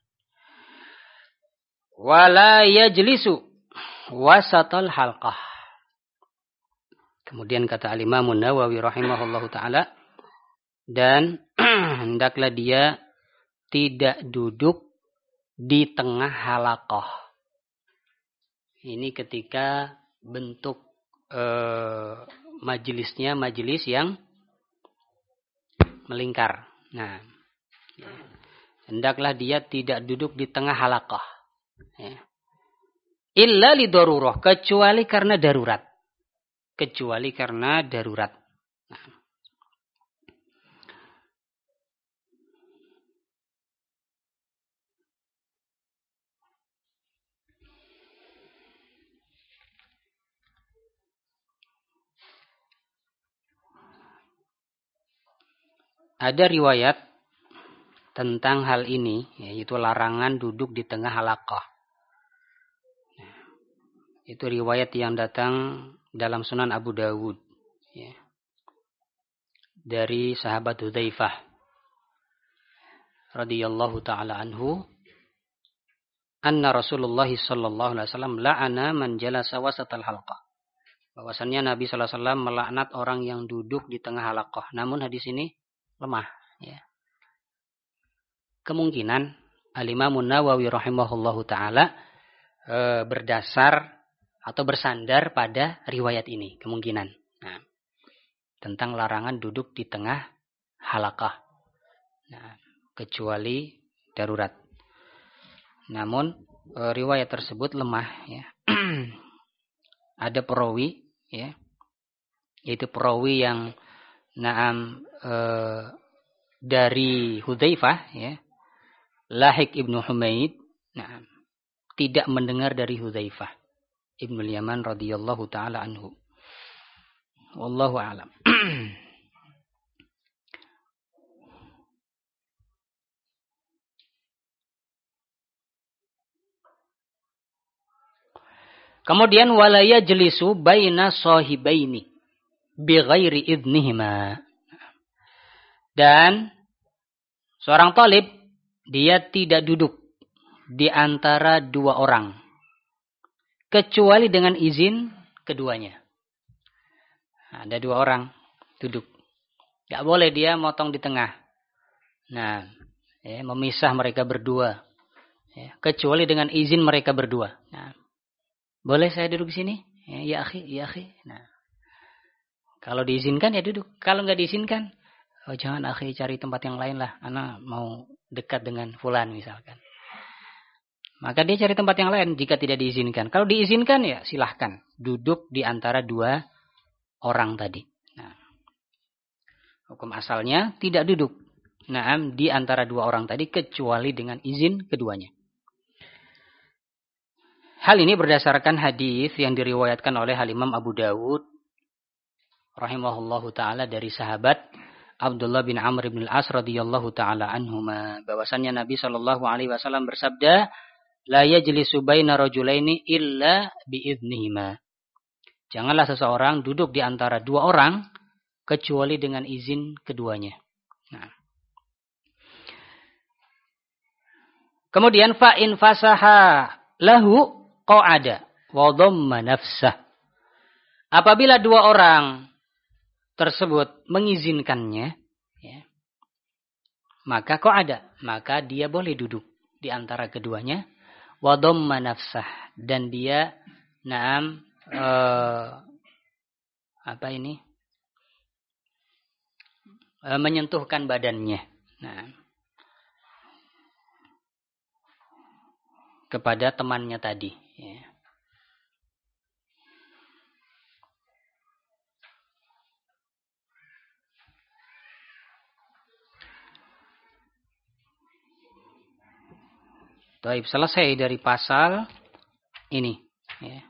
Wala yajlisu wasatal halqah. Kemudian kata Al-Imam Nawawi rahimahullahu taala, dan hendaklah dia tidak duduk di tengah halaqah. Ini ketika bentuk majelisnya majelis yang melingkar. Nah, hendaklah dia tidak duduk di tengah halaqah. Ya. Illa li darurah, kecuali karena darurat. Kecuali karena darurat. Nah. Ada riwayat tentang hal ini, yaitu larangan duduk di tengah halaqah. Itu riwayat yang datang dalam Sunan Abu Dawud, ya, dari sahabat Hudzaifah radhiyallahu taala anhu, anna Rasulullah sallallahu alaihi wasallam la'ana man jalasa wasatal halqah. Bahwasannya Nabi sallallahu alaihi wasallam melaknat orang yang duduk di tengah halaqah. Namun hadis ini lemah, ya. Kemungkinan Al-Imam Nawawi rahimahullahu taala berdasar atau bersandar pada riwayat ini, kemungkinan. Nah, tentang larangan duduk di tengah halaqah. Nah, kecuali darurat. Namun riwayat tersebut lemah, ya. Ada perawi, ya, yaitu perawi yang dari Hudzaifah, ya, Lahik ibnu Humaid, tidak mendengar dari Hudzaifah ibnu Yaman radhiyallahu taala anhu. Wallahu a'lam. Kemudian wala yajlisu baina sahibaini bighairi idnihima. Dan seorang talib dia tidak duduk di antara dua orang kecuali dengan izin keduanya. Ada dua orang duduk. Gak boleh dia motong di tengah. Nah, ya, memisah mereka berdua. Ya, kecuali dengan izin mereka berdua. Nah, boleh saya duduk di sini? Ya akhi, ya akhi. Nah, kalau diizinkan ya duduk. Kalau nggak diizinkan, oh jangan akhi, cari tempat yang lain lah. Ana mau dekat dengan fulan misalkan. Maka dia cari tempat yang lain jika tidak diizinkan. Kalau diizinkan ya silahkan duduk di antara dua orang tadi. Nah, hukum asalnya tidak duduk. Di antara dua orang tadi kecuali dengan izin keduanya. Hal ini berdasarkan hadis yang diriwayatkan oleh Imam Abu Dawud rahimahullahu taala dari sahabat Abdullah bin Amr bin Al-As radhiyallahu taala anhuma, bahwasannya Nabi sallallahu alaihi wasallam bersabda, la yajlisu baina rajulaini illa biidznihima. Janganlah seseorang duduk di antara dua orang kecuali dengan izin keduanya. Nah. Kemudian fa in fasaha lahu qa'ada wa dhamma nafsah. Apabila dua orang tersebut mengizinkannya, ya, maka qa'ada, maka dia boleh duduk di antara keduanya, wa dhamma nafsah, dan dia menyentuhkan badannya. Nah, kepada temannya tadi. Ya. Baik, selesai dari pasal ini. Ya.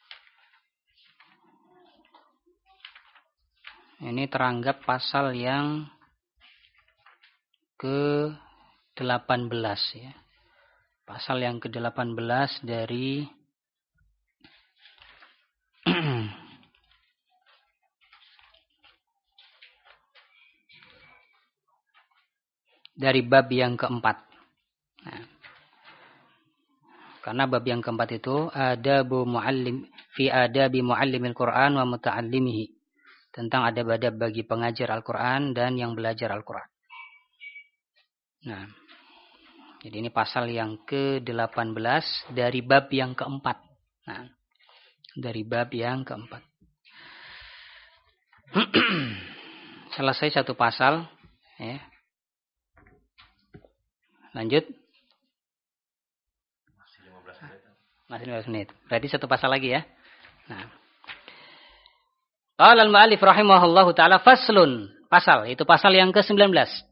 Ini teranggap pasal yang ke-18 ya. Pasal yang ke-18 dari dari bab yang keempat. Nah, karena bab yang keempat itu fi adabi muallimil Quran wa muta'allimihi. Tentang adab-adab bagi pengajar Al-Quran dan yang belajar Al-Quran. Nah, jadi ini pasal yang ke-18 dari bab yang keempat. Nah, dari bab yang keempat. Selesai satu pasal. Ya. Lanjut. Masih 15 menit. Berarti satu pasal lagi ya. Nah. Qala al-mu'allif rahimahullahu ta'ala faslun. Pasal. Itu pasal yang ke-19.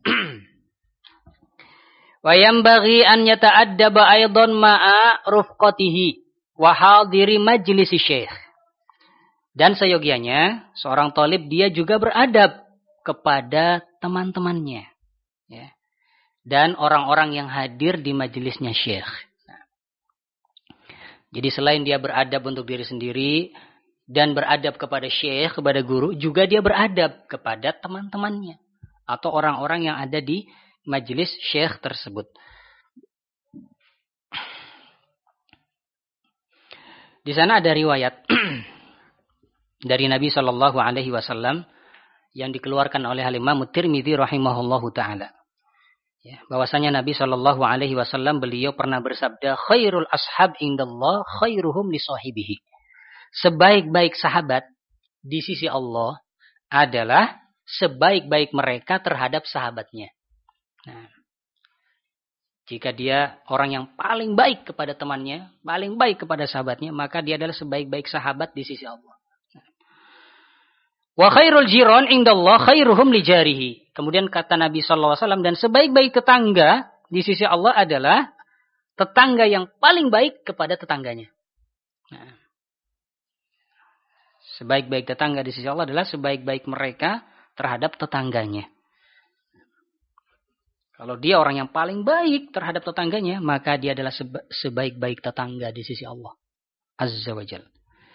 Wa yanbaghi an yata'addaba aidan ma'a rufqatihi wa hadiri majlisi syekh. Dan seyogianya seorang thalib dia juga beradab kepada teman-temannya. Ya. Dan orang-orang yang hadir di majelisnya syekh. Nah. Jadi selain dia beradab untuk diri sendiri dan beradab kepada syekh, kepada guru, juga dia beradab kepada teman-temannya atau orang-orang yang ada di majelis syekh tersebut. Di sana ada riwayat dari Nabi Shallallahu Alaihi Wasallam yang dikeluarkan oleh Imam Tirmidzi rahimahullahu taala. Ya, bahwasanya Nabi Shallallahu Alaihi Wasallam beliau pernah bersabda, khairul ashab indallah khairuhum li sahibihi. Sebaik-baik sahabat di sisi Allah adalah sebaik-baik mereka terhadap sahabatnya. Nah, jika dia orang yang paling baik kepada temannya, paling baik kepada sahabatnya, maka dia adalah sebaik-baik sahabat di sisi Allah. Wa khairul jiran indallah khairuhum li jarihi. Kemudian kata Nabi SAW, dan sebaik-baik tetangga di sisi Allah adalah tetangga yang paling baik kepada tetangganya. Nah, sebaik-baik tetangga di sisi Allah adalah sebaik-baik mereka terhadap tetangganya. Kalau dia orang yang paling baik terhadap tetangganya, maka dia adalah sebaik-baik tetangga di sisi Allah Azza wa Jalla.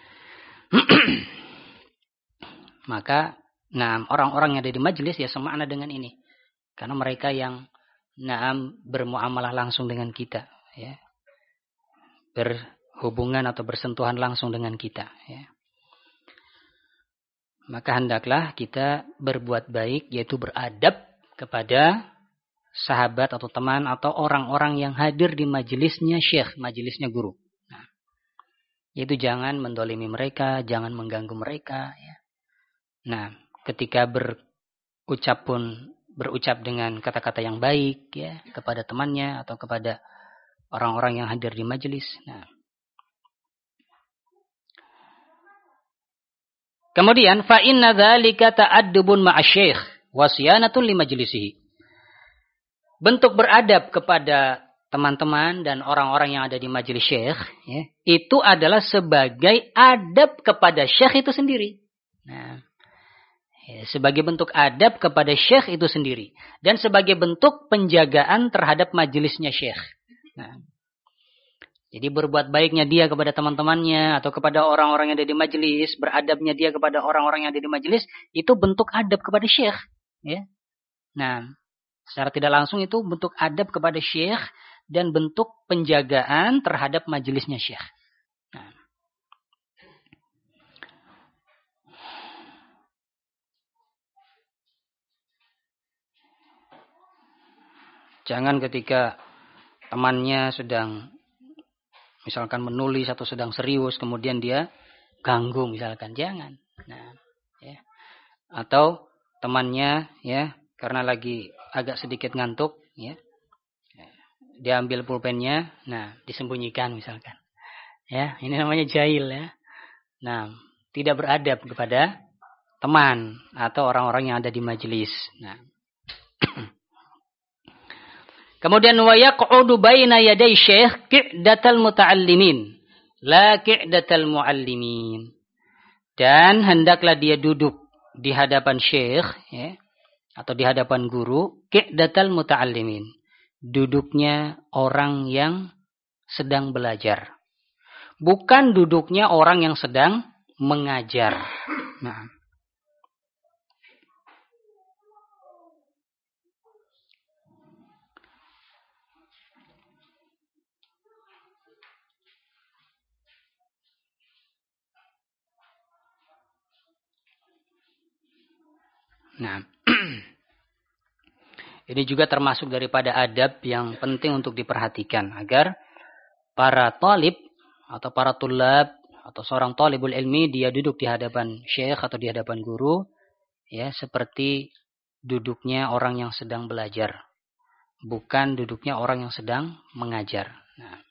Maka orang-orang yang ada di majelis ya semakna dengan ini. Karena mereka yang bermuamalah langsung dengan kita. Ya. Berhubungan atau bersentuhan langsung dengan kita. Ya. Maka hendaklah kita berbuat baik, yaitu beradab kepada sahabat atau teman atau orang-orang yang hadir di majelisnya syekh, majelisnya guru. Nah, yaitu jangan mendolimi mereka, jangan mengganggu mereka. Ya. Nah, ketika berucap dengan kata-kata yang baik ya kepada temannya atau kepada orang-orang yang hadir di majelis. Nah, kemudian fa inna dzalika ta'addubun ma'asy-syekh wa siyanatun li majlisihi. Bentuk beradab kepada teman-teman dan orang-orang yang ada di majelis syekh ya, itu adalah sebagai adab kepada syekh itu sendiri. Nah, ya, sebagai bentuk adab kepada syekh itu sendiri dan sebagai bentuk penjagaan terhadap majelisnya syekh. Nah, jadi berbuat baiknya dia kepada teman-temannya atau kepada orang-orang yang ada di majelis, beradabnya dia kepada orang-orang yang ada di majelis, itu bentuk adab kepada syekh. Ya. Nah, secara tidak langsung itu bentuk adab kepada syekh dan bentuk penjagaan terhadap majelisnya syekh. Nah. Jangan ketika temannya sedang misalkan menulis atau sedang serius, kemudian dia ganggu misalkan. Jangan. Nah, ya. Atau temannya ya karena lagi agak sedikit ngantuk, ya, dia ambil pulpennya, nah disembunyikan misalkan. Ya, ini namanya jahil ya. Nah, tidak beradab kepada teman atau orang-orang yang ada di majelis. Nah. Kemudian wa yaq'udu baina yaday syekh qi'datal muta'allimin, la qi'datal muallimin. Dan hendaklah dia duduk di hadapan syekh ya, atau di hadapan guru, qi'datal muta'allimin. Duduknya orang yang sedang belajar. Bukan duduknya orang yang sedang mengajar. Nah. Nah, ini juga termasuk daripada adab yang penting untuk diperhatikan agar para talib atau para tulab atau seorang talibul ilmi dia duduk di hadapan syekh atau di hadapan guru ya seperti duduknya orang yang sedang belajar, bukan duduknya orang yang sedang mengajar. Nah,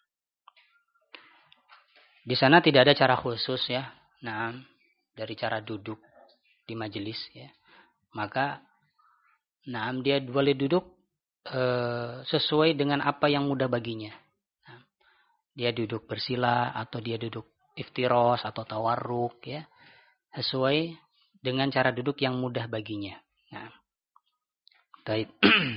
di sana tidak ada cara khusus ya. Nah, dari cara duduk di majelis ya. Maka dia boleh duduk sesuai dengan apa yang mudah baginya. Nah, dia duduk bersila atau dia duduk iftiros atau tawarruk ya. Sesuai dengan cara duduk yang mudah baginya. Nah, baik.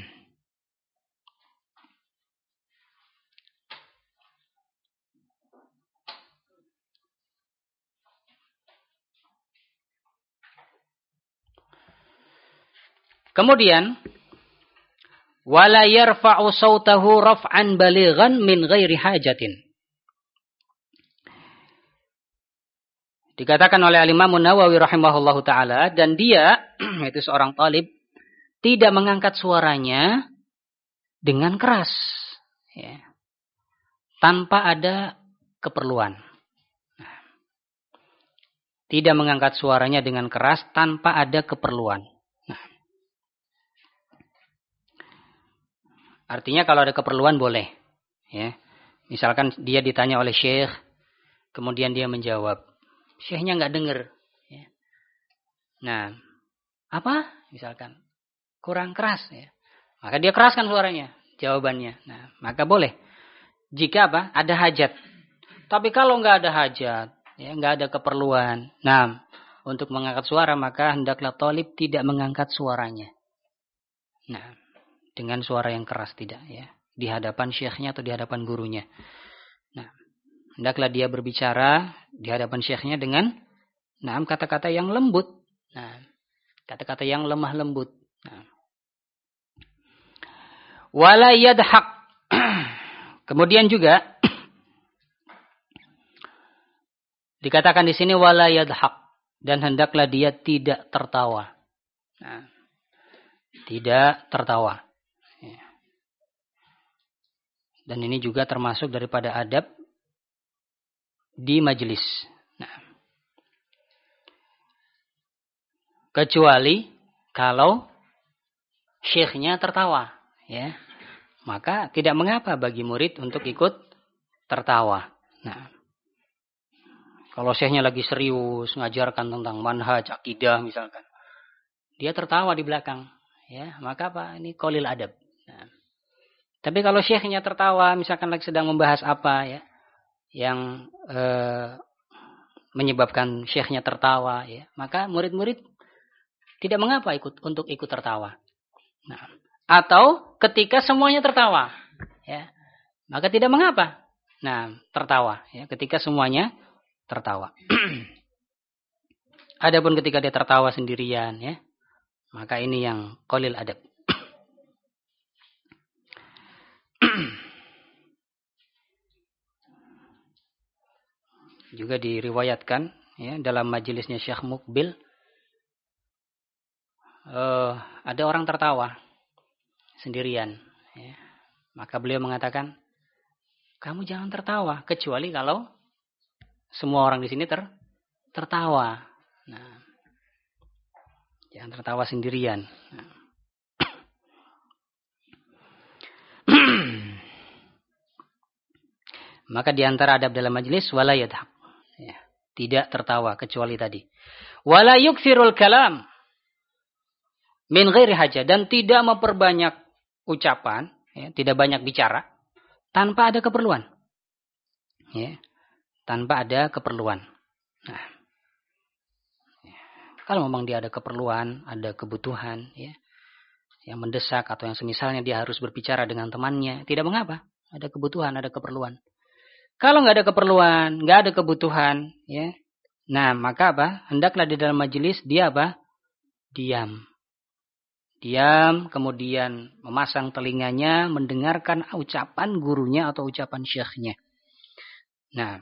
Kemudian wala yarfa'u sautahu raf'an balighan min ghairi hajatin. Dikatakan oleh Al-Imam Nawawi rahimahullahu taala dan dia itu seorang talib tidak mengangkat suaranya dengan keras ya, tanpa ada keperluan. Tidak mengangkat suaranya dengan keras tanpa ada keperluan. Artinya kalau ada keperluan boleh. Ya. Misalkan dia ditanya oleh syekh, kemudian dia menjawab. Syekhnya nggak dengar. Ya. Nah, apa? Misalkan kurang keras. Ya. Maka dia keraskan suaranya, jawabannya. Nah, maka boleh. Jika apa? Ada hajat. Tapi kalau nggak ada hajat, ya, nggak ada keperluan. Nah, untuk mengangkat suara maka hendaklah talib tidak mengangkat suaranya. Nah, dengan suara yang keras tidak ya di hadapan syekhnya atau di hadapan gurunya. Nah, hendaklah dia berbicara di hadapan syekhnya dengan kata-kata yang lembut. Nah, kata-kata yang lemah lembut. Nah. Wala yadhaq. Kemudian juga dikatakan di sini wala yadhaq dan hendaklah dia tidak tertawa. Nah, tidak tertawa. Dan ini juga termasuk daripada adab di majelis. Nah, kecuali kalau syekhnya tertawa, ya, maka tidak mengapa bagi murid untuk ikut tertawa. Nah, kalau syekhnya lagi serius ngajarkan tentang manhaj akidah misalkan, dia tertawa di belakang, ya, maka apa? Ini qalil adab. Nah, tapi kalau syekhnya tertawa, misalkan lagi sedang membahas apa ya, yang menyebabkan syekhnya tertawa, ya, maka murid-murid tidak mengapa untuk ikut tertawa. Nah, atau ketika semuanya tertawa, ya, maka tidak mengapa. Nah, tertawa, ya, ketika semuanya tertawa. Adapun ketika dia tertawa sendirian, ya, maka ini yang qalil adab. Juga diriwayatkan ya dalam majelisnya Syekh Mukbil ada orang tertawa sendirian ya. Maka beliau mengatakan, kamu jangan tertawa kecuali kalau semua orang di sini tertawa. Nah, jangan tertawa sendirian. Nah. Maka di antara adab dalam majlis wala yadhak. Ya, tidak tertawa kecuali tadi. Wala yukthirul kalam min ghairi hajah, dan tidak memperbanyak ucapan, ya, tidak banyak bicara tanpa ada keperluan. Ya, tanpa ada keperluan. Nah, kalau memang dia ada keperluan, ada kebutuhan, ya, yang mendesak atau yang semisalnya dia harus berbicara dengan temannya, tidak mengapa. Ada kebutuhan, ada keperluan. Kalau nggak ada keperluan, nggak ada kebutuhan, ya, nah maka apa? Hendaklah di dalam majelis dia apa? Diam. Diam, kemudian memasang telinganya, mendengarkan ucapan gurunya atau ucapan syekhnya. Nah,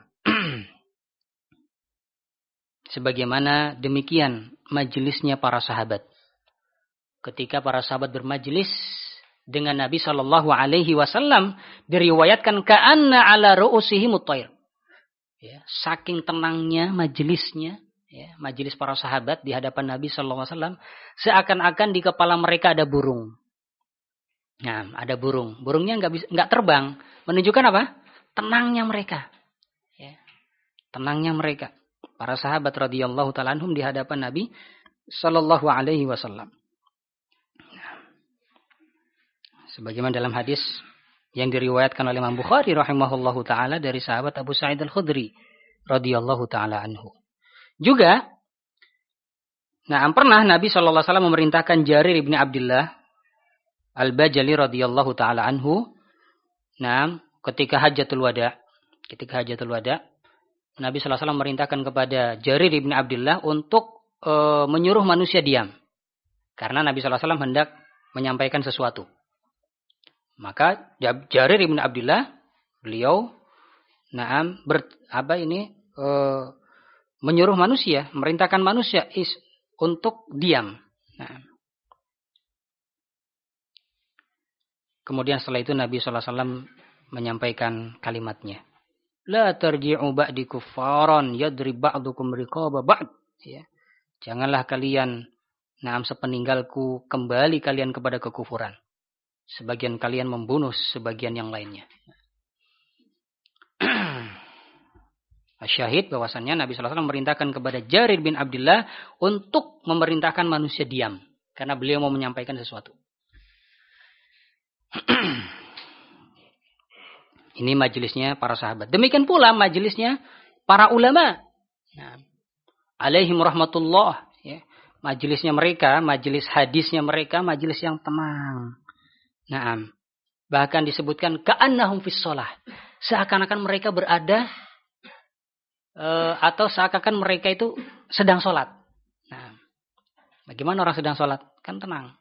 sebagaimana demikian majelisnya para sahabat. Ketika para sahabat bermajelis dengan Nabi Shallallahu Alaihi Wasallam, diriwayatkan ka'anna ala ru'usihimut thair. Ya, saking tenangnya majelisnya, ya, majelis para sahabat di hadapan Nabi Shallallahu Alaihi Wasallam, seakan-akan di kepala mereka ada burung. Nah, ada burung. Burungnya nggak terbang, menunjukkan apa? Tenangnya mereka. Ya, tenangnya mereka. Para sahabat radhiyallahu ta'ala anhum di hadapan Nabi Shallallahu Alaihi Wasallam. Sebagaimana dalam hadis yang diriwayatkan oleh Imam Bukhari rahimahullahu taala dari sahabat Abu Sa'id Al-Khudri radhiyallahu taala anhu. Juga pernah Nabi sallallahu alaihi wasallam memerintahkan Jarir bin Abdullah Al-Bajali radhiyallahu taala anhu, ketika Hajjatul Wada, Nabi sallallahu alaihi wasallam memerintahkan kepada Jarir bin Abdullah untuk menyuruh manusia diam. Karena Nabi sallallahu alaihi wasallam hendak menyampaikan sesuatu. Maka Jarir bin Abdullah beliau menyuruh manusia, merintahkan manusia untuk diam. Kemudian setelah itu Nabi sallallahu alaihi wasallam menyampaikan kalimatnya. La tarji'u ba'di kuffaran yadrib ba'dukum riqaba ba'd. Ya. Janganlah kalian sepeninggalku kembali kalian kepada kekufuran. Sebagian kalian membunuh sebagian yang lainnya. Syahid bahwasannya Nabi sallallahu alaihi wasallam memerintahkan kepada Jarir bin Abdullah untuk memerintahkan manusia diam karena beliau mau menyampaikan sesuatu. Ini majelisnya para sahabat. Demikian pula majelisnya para ulama. Alaihim rahmatullah. Ya. Majelisnya mereka, majelis hadisnya mereka, majelis yang tenang. Bahkan disebutkan ka'annahum fis shalah. Seakan-akan mereka berada atau seakan-akan mereka itu sedang sholat. Bagaimana orang sedang sholat? Kan tenang.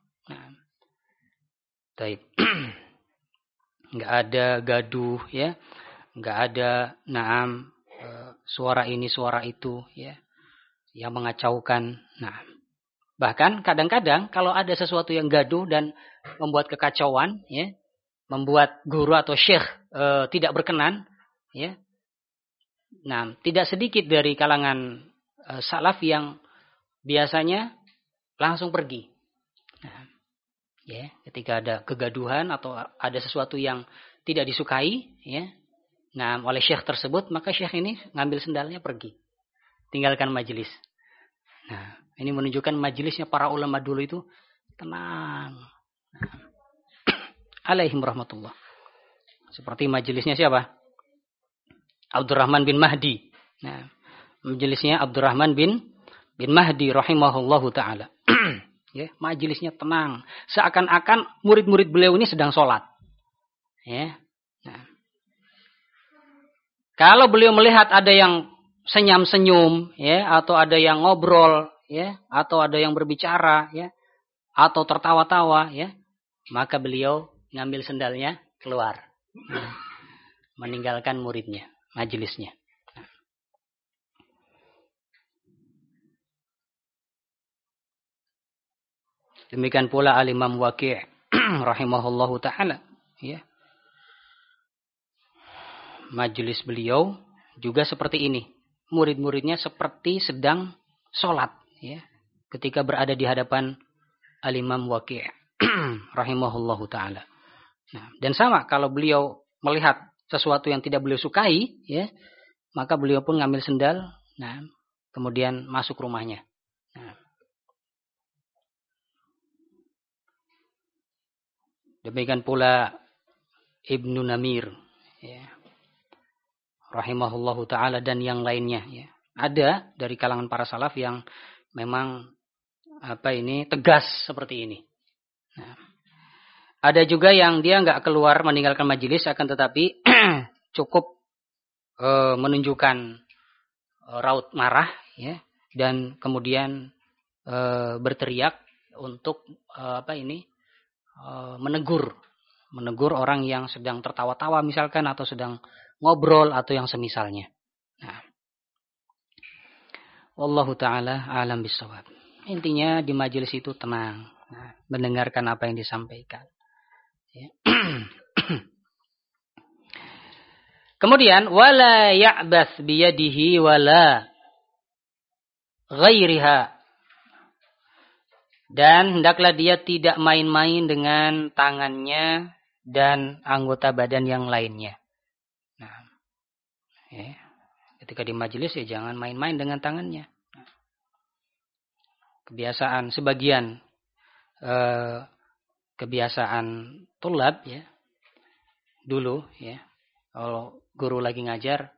Baik. Enggak ada gaduh, ya. Enggak ada suara ini, suara itu, ya. Yang mengacaukan. Bahkan kadang-kadang kalau ada sesuatu yang gaduh dan membuat kekacauan, ya, membuat guru atau syekh tidak berkenan, ya. Tidak sedikit dari kalangan salaf yang biasanya langsung pergi. Ya, ketika ada kegaduhan atau ada sesuatu yang tidak disukai, ya, oleh syekh tersebut, maka syekh ini ngambil sendalnya pergi, tinggalkan majelis. Ini menunjukkan majelisnya para ulama dulu itu tenang. Alaihim rahmatullah. Seperti majelisnya siapa? Abdurrahman bin Mahdi. Majelisnya Abdurrahman bin Mahdi rahimahullahu ta'ala. Ya, majelisnya tenang. Seakan-akan murid-murid beliau ini sedang sholat. Ya. Kalau beliau melihat ada yang senyum-senyum, ya, atau ada yang ngobrol, ya, atau ada yang berbicara, ya, atau tertawa-tawa, ya, maka beliau ngambil sendalnya keluar, meninggalkan muridnya, majelisnya. Demikian pula Al-Imam Waqi' rahimahullahu ta'ala. Ya. Majelis beliau juga seperti ini. Murid-muridnya seperti sedang sholat. Ya. Ketika berada di hadapan Al-Imam Waqi' rahimahullahu ta'ala. Dan sama kalau beliau melihat sesuatu yang tidak beliau sukai, ya, maka beliau pun ngambil sendal, nah, kemudian masuk rumahnya. Nah. Demikian pula Ibnu Namir, ya, rahimahullahu taala, dan yang lainnya, ya. Ada dari kalangan para salaf yang memang tegas seperti ini. Nah, ada juga yang dia nggak keluar meninggalkan majelis, akan tetapi cukup menunjukkan raut marah, ya, dan kemudian berteriak untuk menegur orang yang sedang tertawa-tawa misalkan, atau sedang ngobrol atau yang semisalnya. Nah, wallahu taala alam bisawab. Intinya di majelis itu tenang, nah, mendengarkan apa yang disampaikan. Ya. Kemudian wala ya'bas biyadihi wala ghairiha. Dan hendaklah dia tidak main-main dengan tangannya dan anggota badan yang lainnya. Nah, ya. Ketika di majelis ya jangan main-main dengan tangannya. Kebiasaan sebagian kebiasaan tulab, ya, dulu, ya, kalau guru lagi ngajar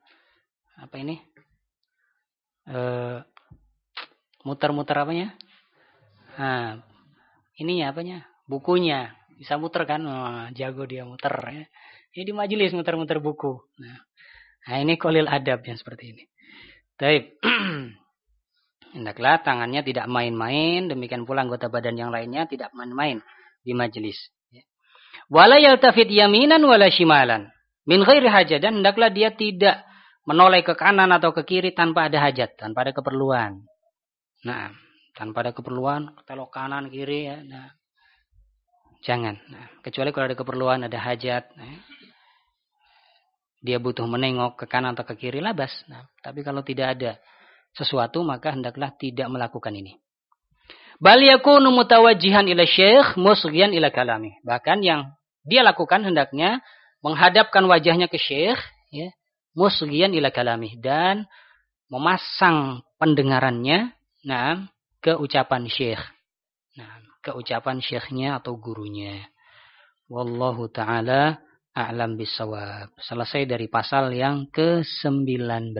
muter-muter apanya? Nah, ininya apanya? Bukunya bisa muter kan? Oh, jago dia muter, ya. Ini di majelis muter-muter buku. Nah, ini qolil adab yang seperti ini. Baik. Hendaklah tangannya tidak main-main, demikian pula anggota badan yang lainnya tidak main-main di majelis. Wala yaltafit yaminan wala shimalan min ghairi hajat, dan hendaklah dia tidak menoleh ke kanan atau ke kiri tanpa ada hajat, tanpa ada keperluan. Nah, tanpa ada keperluan, telok kanan kiri, ya. Nah, jangan. Nah, kecuali kalau ada keperluan, ada hajat. Nah, dia butuh menengok ke kanan atau ke kiri, labas. Nah, tapi kalau tidak ada sesuatu, maka hendaklah tidak melakukan ini. Bal yakunu mutawajjihan ila syekh musghiyan ila kalami. Bahkan yang dia lakukan hendaknya menghadapkan wajahnya ke syekh, ya, musghiyan ila kalami, dan memasang pendengarannya, nah, ke ucapan syekh. Nah, ke ucapan syekhnya atau gurunya. Wallahu taala a'lam bissawab. Selesai dari pasal yang ke-19.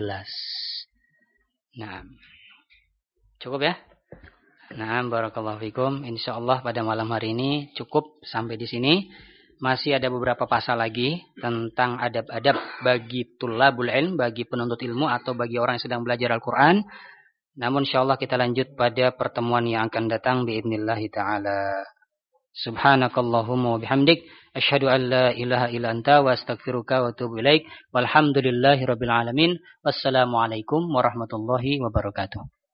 Nah, cukup ya? Nah, barakallahu fikum. Insyaallah pada malam hari ini cukup sampai di sini. Masih ada beberapa pasal lagi tentang adab-adab bagi tulabul ilm, bagi penuntut ilmu atau bagi orang yang sedang belajar Al-Quran. Namun insyaallah kita lanjut pada pertemuan yang akan datang biidnillahi ta'ala. Subhanakallahumma wa bihamdik. Asyhadu an la ilaha illa anta wa astaghfiruka wa atubu ilaik. Walhamdulillahi rabbil alamin. Wassalamualaikum warahmatullahi wabarakatuh.